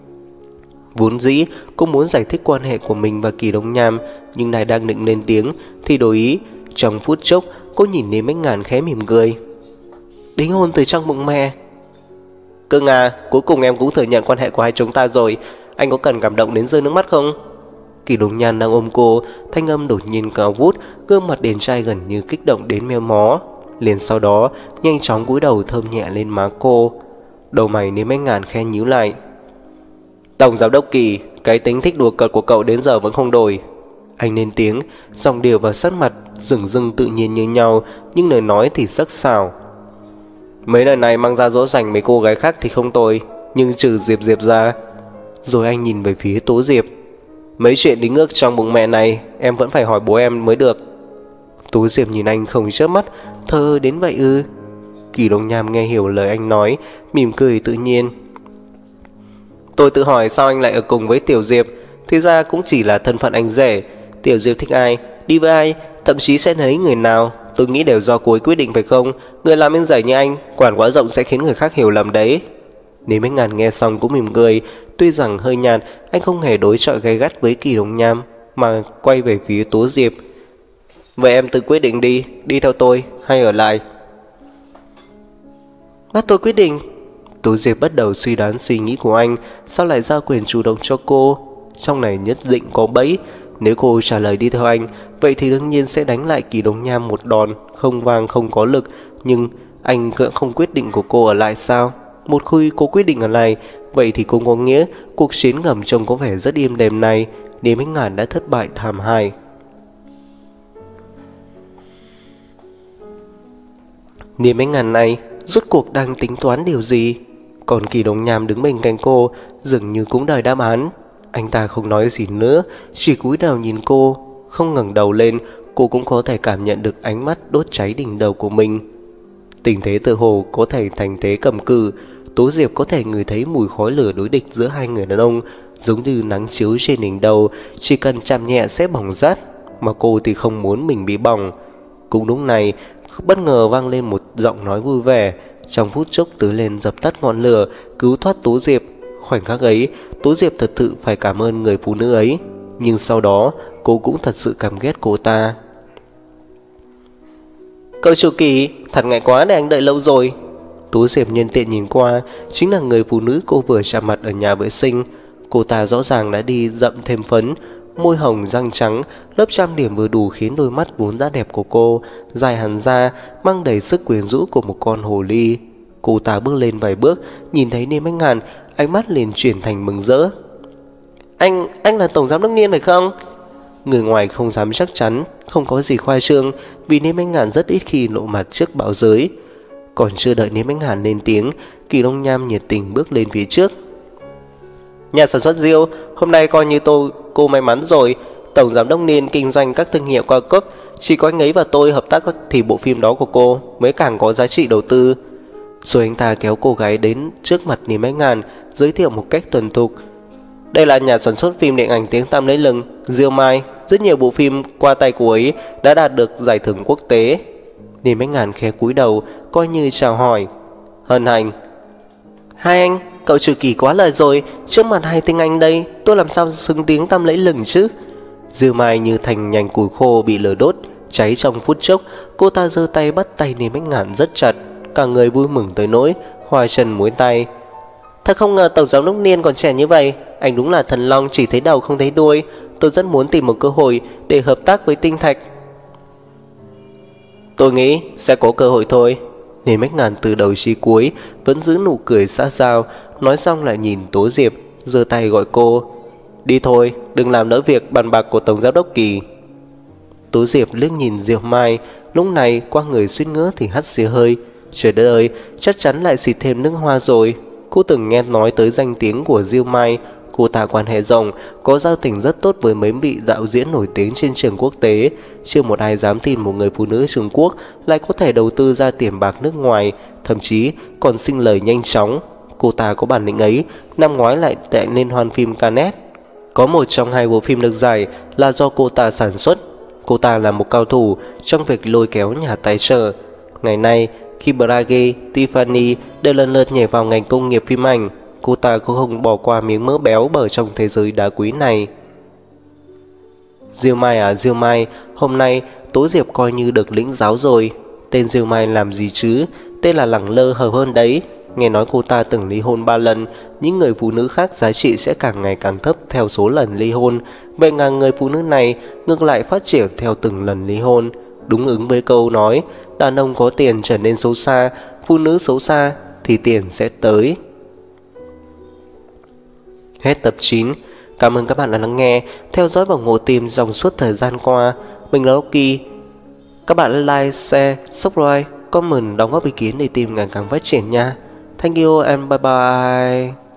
Vốn dĩ cô muốn giải thích quan hệ của mình và Kỳ Đông Nham, nhưng này đang định lên tiếng thì đổi ý. Trong phút chốc cô nhìn Niềm Ánh Ngàn khẽ mỉm cười: đính hôn từ trong bụng mẹ. Cưng à, cuối cùng em cũng thừa nhận quan hệ của hai chúng ta rồi. Anh có cần cảm động đến rơi nước mắt không? Kỳ Đông Nhan đang ôm cô, thanh âm đột nhiên cao vút, gương mặt điển trai gần như kích động đến meo mó. Liền sau đó nhanh chóng cúi đầu thơm nhẹ lên má cô. Đầu mày Niềm Ánh Ngàn khe nhíu lại: Tổng Giám Đốc Kỳ, cái tính thích đùa cợt của cậu đến giờ vẫn không đổi. Anh lên tiếng, giọng điệu và sắc mặt dửng dưng tự nhiên như nhau, nhưng lời nói thì sắc sảo. Mấy lời này mang ra dỗ dành mấy cô gái khác thì không tồi, nhưng trừ Diệp Diệp ra. Rồi anh nhìn về phía Tố Diệp: mấy chuyện đính ước trong bụng mẹ này em vẫn phải hỏi bố em mới được. Tố Diệp nhìn anh không chớp mắt: thơ đến vậy ư? Kỳ Đông Nham nghe hiểu lời anh nói, mỉm cười tự nhiên: tôi tự hỏi sao anh lại ở cùng với Tiểu Diệp, thì ra cũng chỉ là thân phận anh rể. Tiểu Diệp thích ai, đi với ai, thậm chí sẽ lấy người nào, tôi nghĩ đều do cô ấy quyết định phải không? Người làm anh rể như anh, quản quá rộng sẽ khiến người khác hiểu lầm đấy. Niềm Ánh Ngàn nghe xong cũng mỉm cười, tuy rằng hơi nhạt, anh không hề đối chọi gay gắt với Kỳ Đông Nham, mà quay về phía Tố Diệp: vậy em tự quyết định đi, đi theo tôi hay ở lại? Bắt tôi quyết định. Tố Diệp bắt đầu suy đoán suy nghĩ của anh, sao lại giao quyền chủ động cho cô? Trong này nhất định có bẫy. Nếu cô trả lời đi theo anh, vậy thì đương nhiên sẽ đánh lại Kỳ Đông Nham một đòn không vang không có lực. Nhưng anh vẫn không quyết định của cô ở lại sao? Một khi cô quyết định ở lại, vậy thì cũng có nghĩa cuộc chiến ngầm trông có vẻ rất êm đềm này Niềm Ánh Ngàn đã thất bại thảm hại. Niềm Ánh Ngàn này rốt cuộc đang tính toán điều gì? Còn Kỳ Đông Nham đứng bên cạnh cô dường như cũng đợi đáp án. Anh ta không nói gì nữa, chỉ cúi đầu nhìn cô, không ngẩng đầu lên. Cô cũng có thể cảm nhận được ánh mắt đốt cháy đỉnh đầu của mình. Tình thế tự hồ có thể thành thế cầm cự. Tố Diệp có thể ngửi thấy mùi khói lửa đối địch giữa hai người đàn ông, giống như nắng chiếu trên đỉnh đầu, chỉ cần chạm nhẹ sẽ bỏng rát, mà cô thì không muốn mình bị bỏng. Cũng đúng này, bất ngờ vang lên một giọng nói vui vẻ, trong phút chốc tưới lên dập tắt ngọn lửa, cứu thoát Tố Diệp. Khoảnh khắc ấy, Tố Diệp thật sự phải cảm ơn người phụ nữ ấy, nhưng sau đó cô cũng thật sự căm ghét cô ta. Cậu chủ Kỳ, thật ngại quá để anh đợi lâu rồi. Tố Diệp nhân tiện nhìn qua, chính là người phụ nữ cô vừa chạm mặt ở nhà vệ sinh. Cô ta rõ ràng đã đi dậm thêm phấn, môi hồng răng trắng, lớp trang điểm vừa đủ khiến đôi mắt vốn đã đẹp của cô dài hẳn ra, mang đầy sức quyến rũ của một con hồ ly. Cô ta bước lên vài bước, nhìn thấy Niềm Ánh Ngàn, ánh mắt liền chuyển thành mừng rỡ. Anh là Tổng Giám Đốc Niên phải không? Người ngoài không dám chắc chắn, không có gì khoa trương, vì Niềm Ánh Ngàn rất ít khi lộ mặt trước báo giới. Còn chưa đợi Niềm Ánh Ngàn lên tiếng, Kỳ Đông Nham nhiệt tình bước lên phía trước. Nhà sản xuất Diêu, hôm nay coi như cô may mắn rồi. Tổng Giám Đốc Niên kinh doanh các thương hiệu cao cấp, chỉ có anh ấy và tôi hợp tác thì bộ phim đó của cô mới càng có giá trị đầu tư. Rồi anh ta kéo cô gái đến trước mặt Niềm Ánh Ngàn, giới thiệu một cách thuần thục. Đây là nhà sản xuất phim điện ảnh tiếng tăm lẫy lừng, Diêu Mai, rất nhiều bộ phim qua tay cô ấy đã đạt được giải thưởng quốc tế. Nên Bách Ngàn khẽ cúi đầu, coi như chào hỏi. Hân hạnh. Hai anh, cậu trừ kỳ quá lời rồi. Trước mặt hai tinh anh đây, tôi làm sao xứng tiếng tăm lẫy lừng chứ? Diêu Mai như thành nhành củi khô bị lửa đốt, cháy trong phút chốc. Cô ta giơ tay bắt tay Nên Bách Ngàn rất chặt, cả người vui mừng tới nỗi hoa chân múa tay. Thật không ngờ tổng giám đốc Niên còn trẻ như vậy. Anh đúng là thần long chỉ thấy đầu không thấy đuôi. Tôi rất muốn tìm một cơ hội để hợp tác với Tinh Thạch. Tôi nghĩ sẽ có cơ hội thôi. Nên Bách Ngàn từ đầu chí cuối vẫn giữ nụ cười xã giao, nói xong lại nhìn Tố Diệp, giơ tay gọi cô. Đi thôi, đừng làm lỡ việc bàn bạc của tổng giám đốc Kỳ. Tố Diệp liếc nhìn Diệp Mai, lúc này qua người suýt ngỡ thì hắt xì hơi. Trời đất ơi, chắc chắn lại xịt thêm nước hoa rồi. Cô từng nghe nói tới danh tiếng của Diêu Mai. Cô ta quan hệ rộng, có giao tình rất tốt với mấy vị đạo diễn nổi tiếng trên trường quốc tế. Chưa một ai dám tin một người phụ nữ Trung Quốc lại có thể đầu tư ra tiền bạc nước ngoài, thậm chí còn sinh lời nhanh chóng. Cô ta có bản lĩnh ấy, năm ngoái lại tại liên hoan phim Cannes. Có một trong hai bộ phim được giải là do cô ta sản xuất. Cô ta là một cao thủ trong việc lôi kéo nhà tài trợ. Ngày nay, khi Brage, Tiffany đều lần lượt nhảy vào ngành công nghiệp phim ảnh, cô ta cũng không bỏ qua miếng mỡ béo bở trong thế giới đá quý này. Diêu Mai à Diêu Mai, hôm nay Tố Diệp coi như được lĩnh giáo rồi. Tên Diêu Mai làm gì chứ, tên là lẳng lơ hờ hơn đấy. Nghe nói cô ta từng ly hôn 3 lần, những người phụ nữ khác giá trị sẽ càng ngày càng thấp theo số lần ly hôn. Vậy mà người phụ nữ này ngược lại phát triển theo từng lần ly hôn. Đúng ứng với câu nói, đàn ông có tiền trở nên xấu xa, phụ nữ xấu xa thì tiền sẽ tới. Hết tập 9. Cảm ơn các bạn đã lắng nghe, theo dõi và ủng hộ team trong suốt thời gian qua. Mình là Loki. Các bạn like, share, subscribe, comment, đóng góp ý kiến để team ngày càng phát triển nha. Thank you and bye bye.